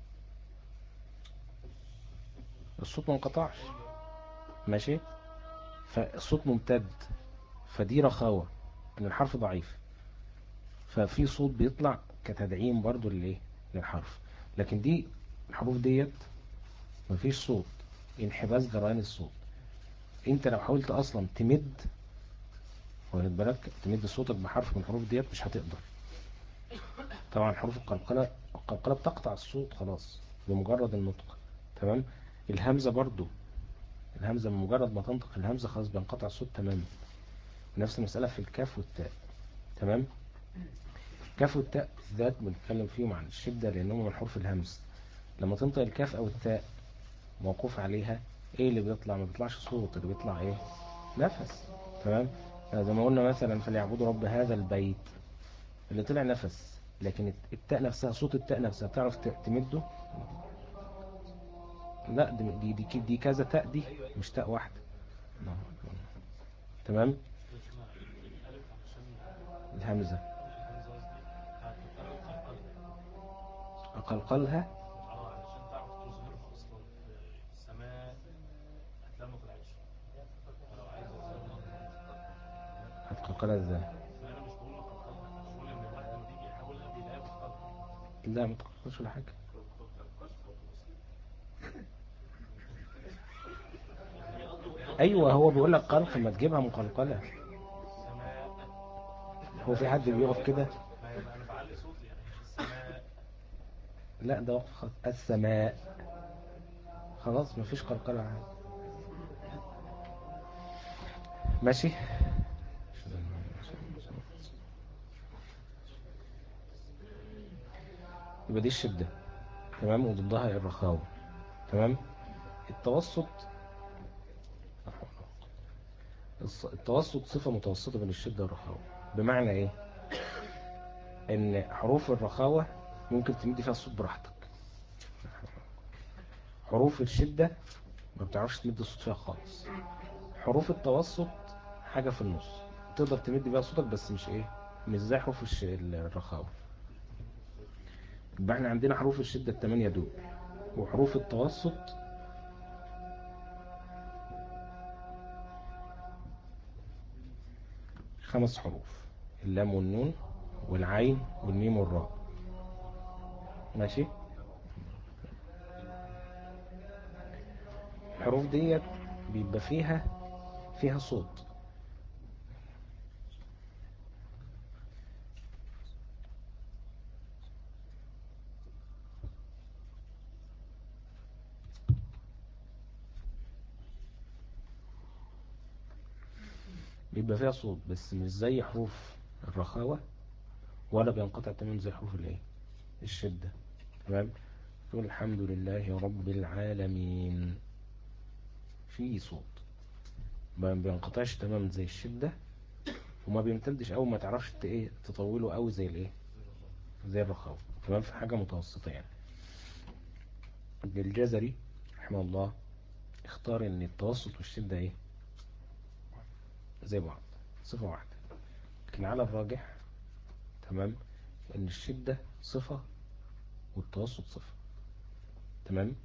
الصوت ما انقطعش. ماشي. فالصوت ممتد، فدي رخاوة ان الحرف ضعيف، ففي صوت بيطلع كتدعيم برضو للايه، للحرف. لكن دي الحروف ديت مفيش صوت، انحباس جريان الصوت. انت لو حاولت اصلا تمد، واخد بالك، تمد صوتك بحرف من الحروف ديت مش هتقدر. طبعا حروف القلقلة بتقطع الصوت خلاص بمجرد النطق. تمام. الهمزة برضو، الهمزة بمجرد ما تنطق الهمزة خلاص بينقطع الصوت تماما. نفس المسألة في الكاف والتاء. تمام. الكاف والتاء بالذات بنتكلم فيهم عن الشدة لأنهم من حروف الهمز. لما تنطق الكاف أو التاء موقوف عليها ايه اللي بيطلع؟ ما بيطلعش صوت، اللي بيطلع ايه؟ نفس. تمام. زي ما قلنا مثلا فليعبدوا رب هذا البيت، اللي طلع نفس، لكن التاء نفسها، صوت التاء نفسها بتعرف تمده؟ لا، دي كذا تاء، دي مش تاء واحدة. تمام. الألف علشان الهمزة الهمزة قصدي هتضطر تقلقلها. أقلقلها. علشان تعرف تظهرها أصلا في السماء هتلاقيها ما طلعتش. فلو عايز أظهرها هتقلقلها ازاي؟ ما أنا مش بقول أقلقلها، أنا بقول إن الواحد لما بيجي يحاولها بيلاقيها بتقلقل. لا، ما تقلقلش ولا حاجة. ايوه، هو بيقول لك قلق، ما تجيبها مقلقلة. السماء. هو في حد بيقف كده؟ ما أنا بعلي صوتي يعني السماء. لا، ده وقف خط السماء، خلاص مفيش قلقلة عادي. ماشي. يبقى دي الشدة. تمام. وضدها الرخاوة. تمام. التوسط، التوسط صفة متوسطة بين الشدة والرخاوة. بمعنى ايه؟ ان حروف الرخاوة ممكن تمد فيها الصوت براحتك، حروف الشدة ما بتعرفش تمد الصوت فيها خالص. حروف التوسط حاجة في النص، تقدر تمد بيها صوتك بس مش ايه، مش زي حروف الرخاوة. يبقى احنا عندنا حروف الشدة الثمانية دول، وحروف التوسط 5 حروف: اللام والنون والعين والميم والراء. ماشي. الحروف ديت بيبقى فيها صوت. بيبقى فيها صوت بس مش زي حروف الرخاوة، ولا بينقطع تماما زي حروف الايه، الشدة. تمام. تقول الحمد لله رب العالمين، في صوت ما بينقطعش تماما زي الشدة، وما بيمتدش او ما تعرفش ايه تطوله قوي زي الايه، زي الرخاوة. تمام. في حاجة متوسطة يعني. ابن الجزري رحمه الله اختار ان التوسط والشدة ايه، زي بعض، صفة واحدة. لكن على الراجح، تمام، ان الشدة صفة والتوسط صفة. تمام.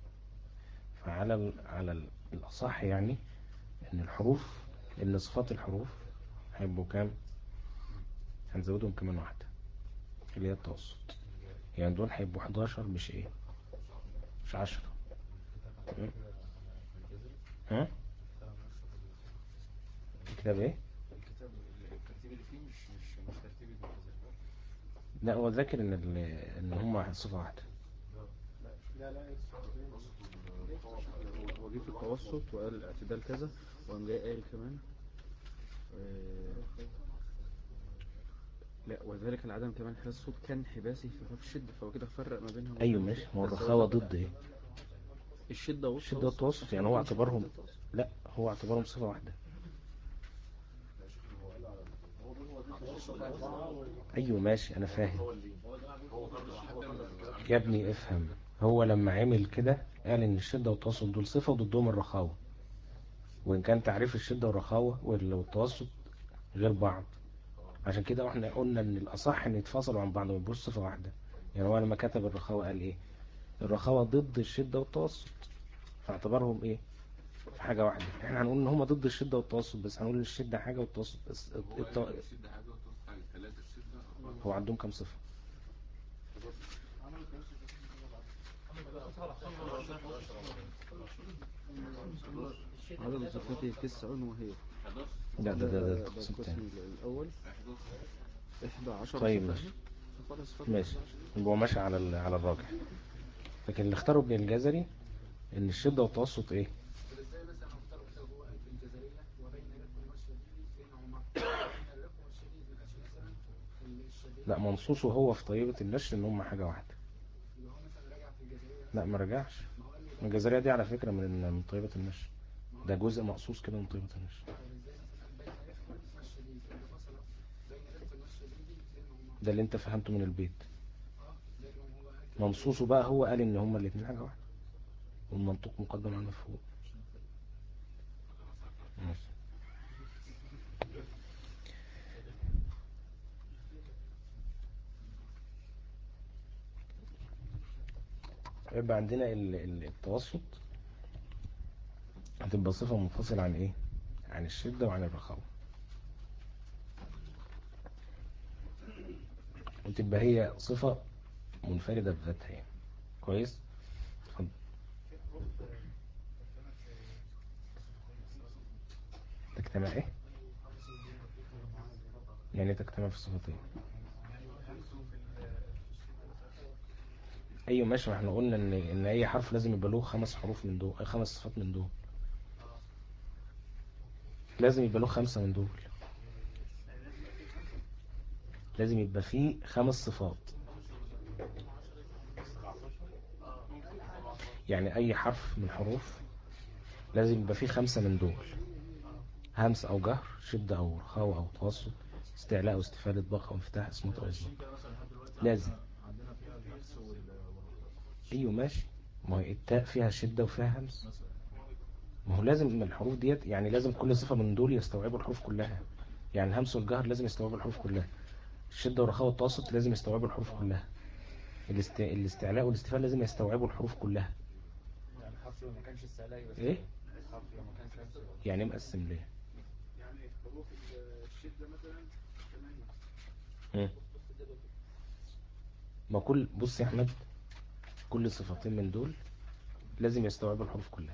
على الأصح يعني ان الحروف، ان صفات الحروف هيبقوا كام؟ هنزودهم كمان واحدة اللي هي التوسط. يعني دول هيبقوا 11 مش ايه، مش 10. تمام. ها؟ الكتاب ايه؟ الكتاب الترتيب اللي فيه مش ترتيب ابن كثير. لا، هو ذاكر ان هم صفة واحدة. هو جه في التوسط وقال الاعتدال كذا، وقام جاي قايل كمان لا، وذلك العدم كمان حدث الصوت كان حباسي في حروف الشدة، فهو كده فرق ما بينهم. ايوه ماشي. هو بس الرخاوة ذكر ضد ايه؟ الشدة الشدة والتوسط. يعني هو اعتبرهم، لا هو اعتبرهم صفة واحدة. ايوه ماشي، انا فاهم يا ابني، افهم. هو لما عمل كده قال ان الشدة والتوسط دول صفة وضدهم الرخاوة، وان كان تعريف الشدة والرخاوة والتوسط غير بعض. عشان كده احنا قلنا ان الاصح ان يتفصلوا عن بعض، ما يبقوش صفة واحدة. يعني هو لما كتب الرخاوة قال ايه؟ الرخاوة ضد الشدة والتوسط، فاعتبرهم ايه، في حاجة واحدة. احنا هنقول ان هما ضد الشدة والتوسط، بس هنقول ان الشدة حاجة والتوسط بس. هو عندهم كام صفة؟ عدد صفاته 9 وهي لا، ده ده القسم الثاني. القسم الأول 11 طيب صفة. ماشي. خلاص ماشي، يبقى هو ماشي على الراجح. لكن اللي اختاره ابن الجزري ان الشدة والتوسط ايه؟ طب ازاي مثلا اختاروا كده وهو قال في الجزرية وبين لكم والشديد بين عمر، بين لكم والشديد ما قالش مثلا الشديد؟ لا، منصوصه هو في طيبة النشر ان هم حاجة واحدة. يبقى هو مثلا راجع في الجزرية لا، مثلا. ما رجعش. ما هو قال له ده الجزرية دي على فكرة من طيبة النشر. ده جزء مقصوص كده من طيبة النشر. طب ازاي مثلا بين رفق والشديد اللي فصل بين رفق والشديد لانهما ده اللي انت فهمته من البيت. لانه هو قال كده منصوصه بقى هو قال ان هما الاتنين حاجة واحدة، والمنطوق مقدم على المفهوم. ماشي. يبقى عندنا التوسط هتبقى صفة منفصلة عن ايه؟ عن الشدة وعن الرخاوة، وتبقى هي صفة منفردة بذاتها يعني. كويس. اتفضل. تجتمع ايه؟ يعني تجتمع في الصفتين. ايوه ماشي، ما احنا قلنا ان اي حرف لازم يبقى له 5 حروف من دول، 5 صفات من دول، لازم يبقى له 5 من دول، لازم يبقى فيه 5 صفات. يعني اي حرف من الحروف لازم يبقى فيه 5 من دول: همس او جهر، شدة او رخاوة او توسط، استعلاء او استفالة، اطباق او انفتاح، اصمت او اظهار. لازم. عندنا فيها الهمس والرخاء. ايوه ماشي، ما هي التاء فيها شدة وفيها همس، ما هو لازم من الحروف ديت، يعني لازم كل صفة من دول يستوعبوا الحروف كلها. يعني الهمس والجهر لازم يستوعبوا الحروف كلها، الشدة والرخاء والتوسط لازم يستوعبوا الحروف كلها، الاستعلاء والاستفالة لازم يستوعبوا الحروف كلها. يعني الحرف لو ما كانش استعلاء يبقى ايه الحرف لو ما كانش همس يبقى يعني مقسم ليه؟ يعني حروف الشدة مثلا 8. مم. ما كل، بص يا احمد، كل صفتين من دول لازم يستوعبوا الحروف كلها.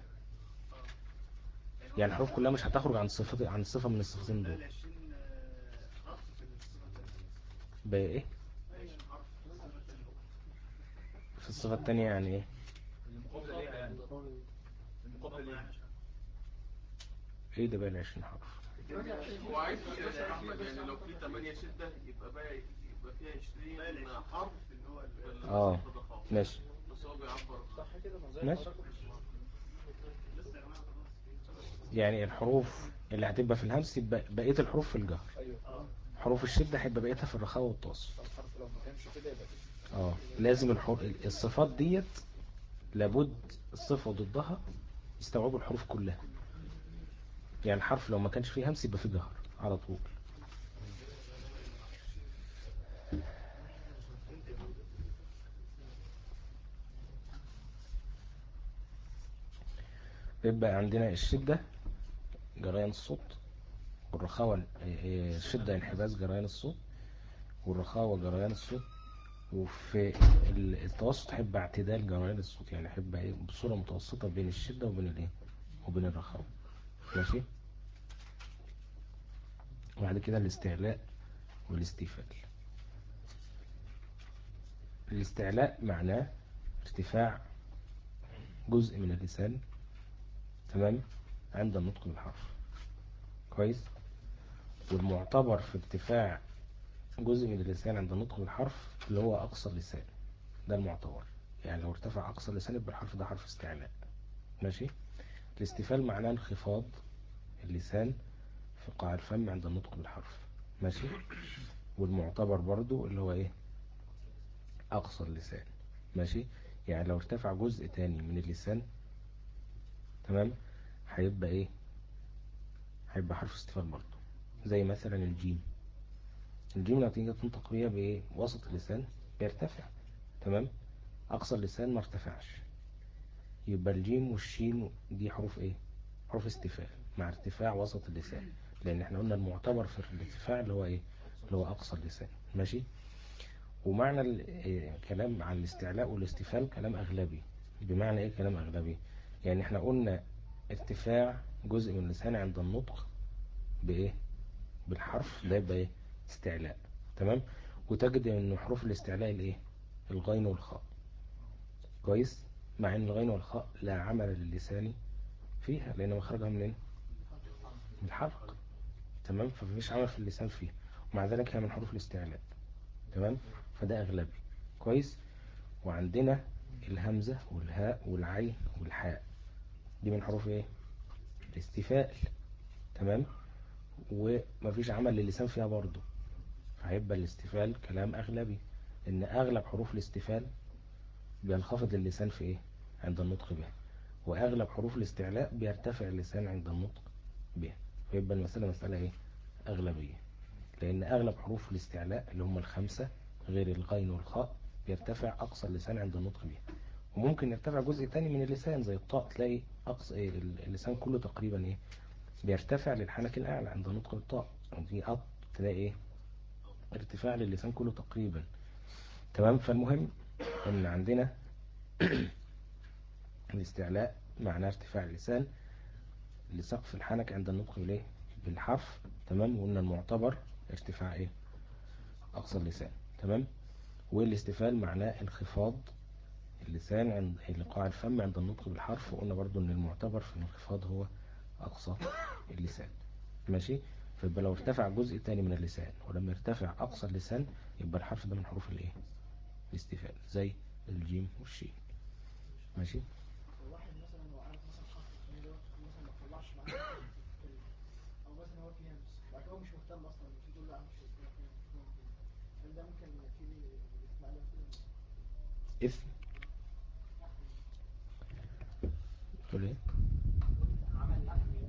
يعني الحروف كلها مش هتخرج عن صفة، عن صفة من الصفتين دول. 20 حرف في الصفة الثانية. بقى ايه 20 حرف في الصفة الثانية. في الصفة التانية يعني ايه؟ المقابلة ليها يعني. المقابلة ليها. ايه ده بقى 20 حرف؟ هو عايز يا احمد يعني لو في 8 شدة يبقى بقى يبقى فيها 20 حرف اللي هو اه ماشي بس هو بيعبر صح كده، ما زي ماشي. حضرتك. يعني الحروف اللي هتبقى في الهمس يبقى بقية الحروف في الجهر، ايوه. حروف الشدة هيبقى بقيتها في الرخاء والتوسط. الحرف لو ما كانش كده يبقى كده. لازم الصفات ديت لابد الصفة ضدها يستوعبوا الحروف كلها. يعني الحرف لو ما كانش فيه همس يبقى فيه جهر على طول. يبقى عندنا الشدة جريان الصوت، والرخاوة الشدة انحباس جريان الصوت، والرخاوة جريان الصوت. وفي التوسط هيبقى اعتدال جريان الصوت، يعني هيبقى ايه بصورة متوسطة بين الشدة وبين الايه وبين الرخاوة. ماشي. وبعد كده الاستعلاء والاستيفال. الاستعلاء معناه ارتفاع جزء من اللسان، تمام، عند النطق بالحرف. كويس. والمعتبر في ارتفاع جزء من اللسان عند النطق بالحرف اللي هو أقصى اللسان، ده المعتبر. يعني لو ارتفع أقصى اللسان يبقى الحرف ده حرف استعلاء. ماشي. الاستفال معناه انخفاض اللسان في قاع الفم عند النطق بالحرف. ماشي. والمعتبر برضو اللي هو ايه أقصى اللسان. ماشي. يعني لو ارتفع جزء تاني من اللسان، تمام، هيبقى ايه هيبقى حرف استفال برضو. زي مثلا الجيم. الجيم لو تيجي تنطق بيها بايه وسط اللسان بيرتفع، تمام، أقصى اللسان ما ارتفعش، يبقى الجيم والشين دي حروف ايه حروف استفال مع ارتفاع وسط اللسان، لان احنا قلنا المعتبر في الارتفاع اللي هو ايه اللي هو اقصى اللسان. ماشي. ومعنى الكلام عن الاستعلاء والاستفال كلام اغلبي. بمعنى ايه كلام اغلبي؟ يعني احنا قلنا ارتفاع جزء من اللسان عند النطق بايه بالحرف ده يبقى ايه استعلاء، تمام. وتجد ان حروف الاستعلاء الايه الغين والخاء. كويس. مع ان الغين والخاء لا عمل للسان فيها لان مخرجها من الحلق، تمام، فمفيش عمل في اللسان فيها، ومع ذلك هي من حروف الاستعلاء، تمام. فده اغلبي. كويس. وعندنا الهمزة والهاء والعين والحاء، دي من حروف ايه الاستفال. تمام. ومفيش عمل للسان فيها برضو، فهيبقى الاستفال كلام أغلبي، إن أغلب حروف الاستفال بينخفض اللسان في إيه عند النطق بها، وأغلب حروف الاستعلاء بيرتفع اللسان عند النطق بها. فيبقى المسألة مسألة إيه أغلبية، لأن أغلب حروف الاستعلاء اللي هم الخمسة غير الغين والخاء بيرتفع أقصى اللسان عند النطق بها. وممكن يرتفع جزء تاني من اللسان زي الطاء، تلاقي أقصى إيه اللسان كله تقريبا إيه بيرتفع للحنك الأعلى عند النطق بالطاء، دي تلاقي إيه ارتفاع للسان كله تقريبا. تمام. فالمهم ان عندنا الاستعلاء معناه ارتفاع اللسان لسقف الحنك عند النطق بالايه بالحرف. تمام. وان المعتبر ارتفاع ايه اقصى اللسان. تمام. والاستفال معناه انخفاض اللسان عند لقاع الفم عند النطق بالحرف، وقلنا برضو ان المعتبر في الانخفاض هو اقصى اللسان. ماشي. فيبقى لو ارتفع جزء تاني من اللسان ولما يرتفع اقصى اللسان يبقى الحرف ده من حروف الايه الاستفال، زي الجيم والشين. ماشي. واحد مثلا لو عارف مثلا حرف الثاني دوت مثلا ما طلعش معاه في الكلمة، او مثلا هو فيه همس بعد كده هو مش مهتم اصلا مش يقول له يا عم مش هيسمع فيه هل ده ممكن يبتدي يسمع له كده؟ اسم تقول ايه؟ عمل لحن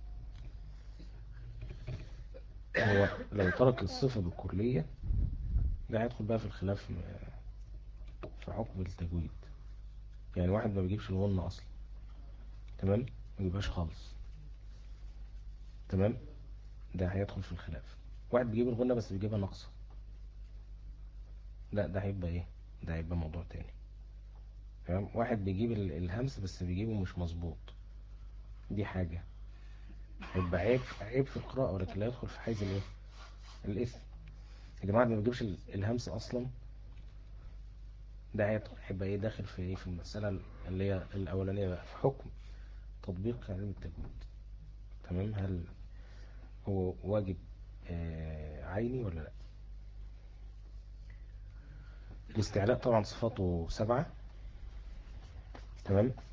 هو لو ترك الصفة بالكلية ده هيدخل بقى في الخلاف في حكم التجويد. يعني واحد ما بيجيبش الغنة اصلا، تمام، ما بيجيبهاش خالص، تمام، ده هيدخل في الخلاف. واحد بيجيب الغنة بس بيجيبها ناقصة، لا ده هيبقى ايه، ده هيبقى موضوع تاني. تمام. واحد بيجيب الهمس بس بيجيبه مش مظبوط، دي حاجة هيبقى عيب في القراءة، ولكن لا يدخل في حيز الايه الاسم. يا جماعة ما بيجيبش الهمس اصلا، ده هيبقى ايه داخل في ايه في المسألة اللي هي الاولانية بقى في حكم تطبيق علم التجويد. تمام. هل هو واجب عيني ولا لا؟ الاستعلاء طبعا صفاته 7. تمام.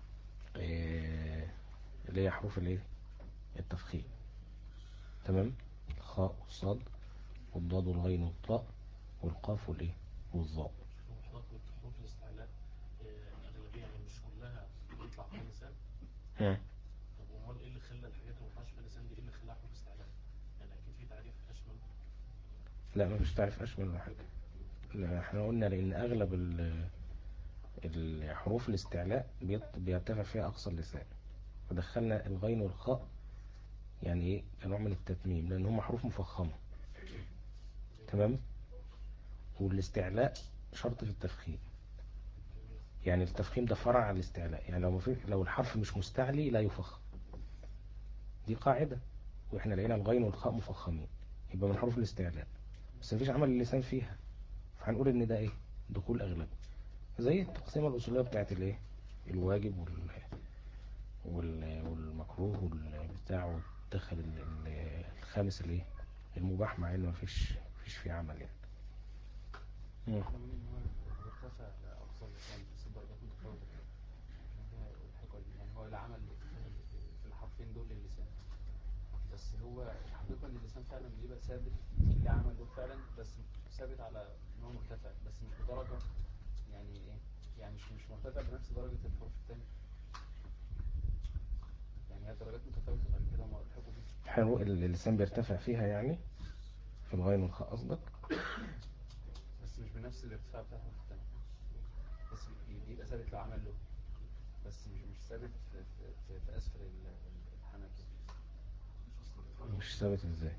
اللي هي حروف الايه التفخيم. تمام. الخاء والصاد والضاد والغين والطاء والقاف والايه والظاء. حضرتك حروف الاستعلاء الأغلبية يعني مش كلها بيطلع فيها لسان. طب امال ايه اللي خلى الحاجات اللي ما بيطلعش فيها لسان دي ايه اللي خلاها حروف استعلاء؟ يعني اكيد في تعريف اشمل. لا ما فيش تعريف اشمل ولا حاجة. لا احنا قلنا لان اغلب الحروف الاستعلاء بيرتفع فيها اقصى اللسان، فدخلنا الغين والخاء يعني ايه كنوع من التتميم لان هم حروف مفخمة. تمام. والاستعلاء شرط في التفخيم، يعني التفخيم ده فرع على الاستعلاء، يعني لو الحرف مش مستعلي لا يفخم، دي قاعدة. واحنا لقينا الغين والخاء مفخمين يبقى من حروف الاستعلاء، بس مفيش عمل اللسان فيها، فهنقول ان ده ايه دخول اغلبي، زي التقسيمة الاصولية بتاعت الايه الواجب والمكروه والبتاع، ودخل الخامس الايه المباح، مع انه مفيش فيه عمل يعني. مرتفع لأقصى اللسان بس بدرجات متفاوتة كده. الحكاية دي يعني هو العمل في الحرفين دول للسان، بس هو الحقيقة إن اللسان فعلا بيبقى ثابت اللي عمل دول فعلا، بس ثابت على إن هو مرتفع بس مش بدرجة يعني إيه، يعني مش مرتفع بنفس درجة الحروف التانية، يعني هي درجات متفاوتة بعد كده هم الحقوا بيه. حلو. اللسان بيرتفع فيها يعني في الغين والخاء قصدك؟ بس مش بنفس الارتفاع بتاع الحروف التانية، بس بيبقى ثابت لو عمل له، بس مش ثابت في أسفل الحنك. مش ثابت ازاي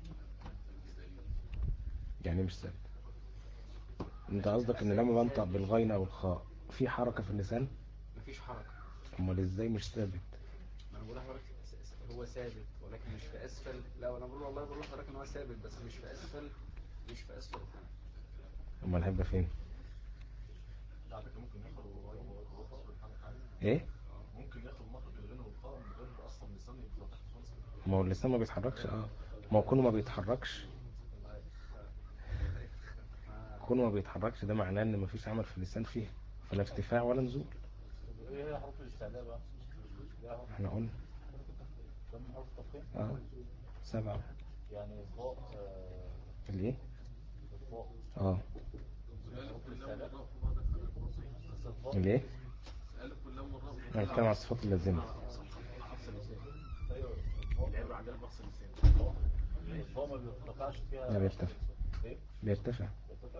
يعني مش ثابت؟ انت قصدك ان لما بنطق بالغين او الخاء في حركة في اللسان؟ مفيش حركة. امال ازاي مش ثابت؟ ما انا بقول لحضرتك هو ثابت ولكن مش في اسفل، لا انا بقول لحضرتك ان هو ثابت بس مش في اسفل، مش في اسفل الحنك. امال هيبقى فين؟ على فكرة ممكن ياخد الغين والخاء ايه ممكن ياخد مخرج الغين والخاء من غير اصلا لسان يبقى تحت خالص كده. ما هو اللسان ما بيتحركش. ما هو كونه ما بيتحركش، كونه ما بيتحركش ده معناه ان مفيش عمل في اللسان فيه، فلا ارتفاع ولا نزول. ايه هي حروف الاستعلاء بقى؟ احنا قلنا كم حرف تفخيم؟ 7. يعني فوق الايه؟ فوق الألف واللام والراء في بعض الحالات برضه. الايه؟ الألف واللام والراء انا بتكلم على الصفات اللازمة. ايوه العبرة عندنا بخص اللسان الفوق ما بيرتفعش فيها. لا بيرتفع. ايه؟ بيرتفع. بيرتفع؟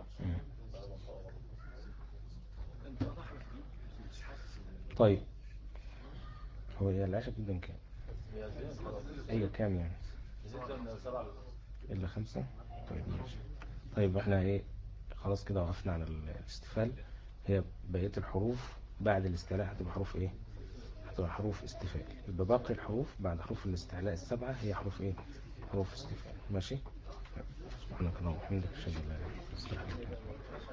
انت رحمة دي مش حاسس طيب هو هي العشاء جدا كام؟ هي زين خلاص. ايوه كام يعني؟ زين من 7 الا 5. طيب ماشي. طيب احنا ايه خلاص كده وقفنا على الاستفال. هي بقية الحروف بعد الاستعلاء هتبقى حروف ايه؟ هتبقى حروف استفال. يبقى باقي الحروف بعد حروف الاستعلاء ال7 هي حروف ايه؟ حروف استفال. ماشي. سبحانك اللهم وبحمدك اشهد ان لا اله الا انت استغفرك.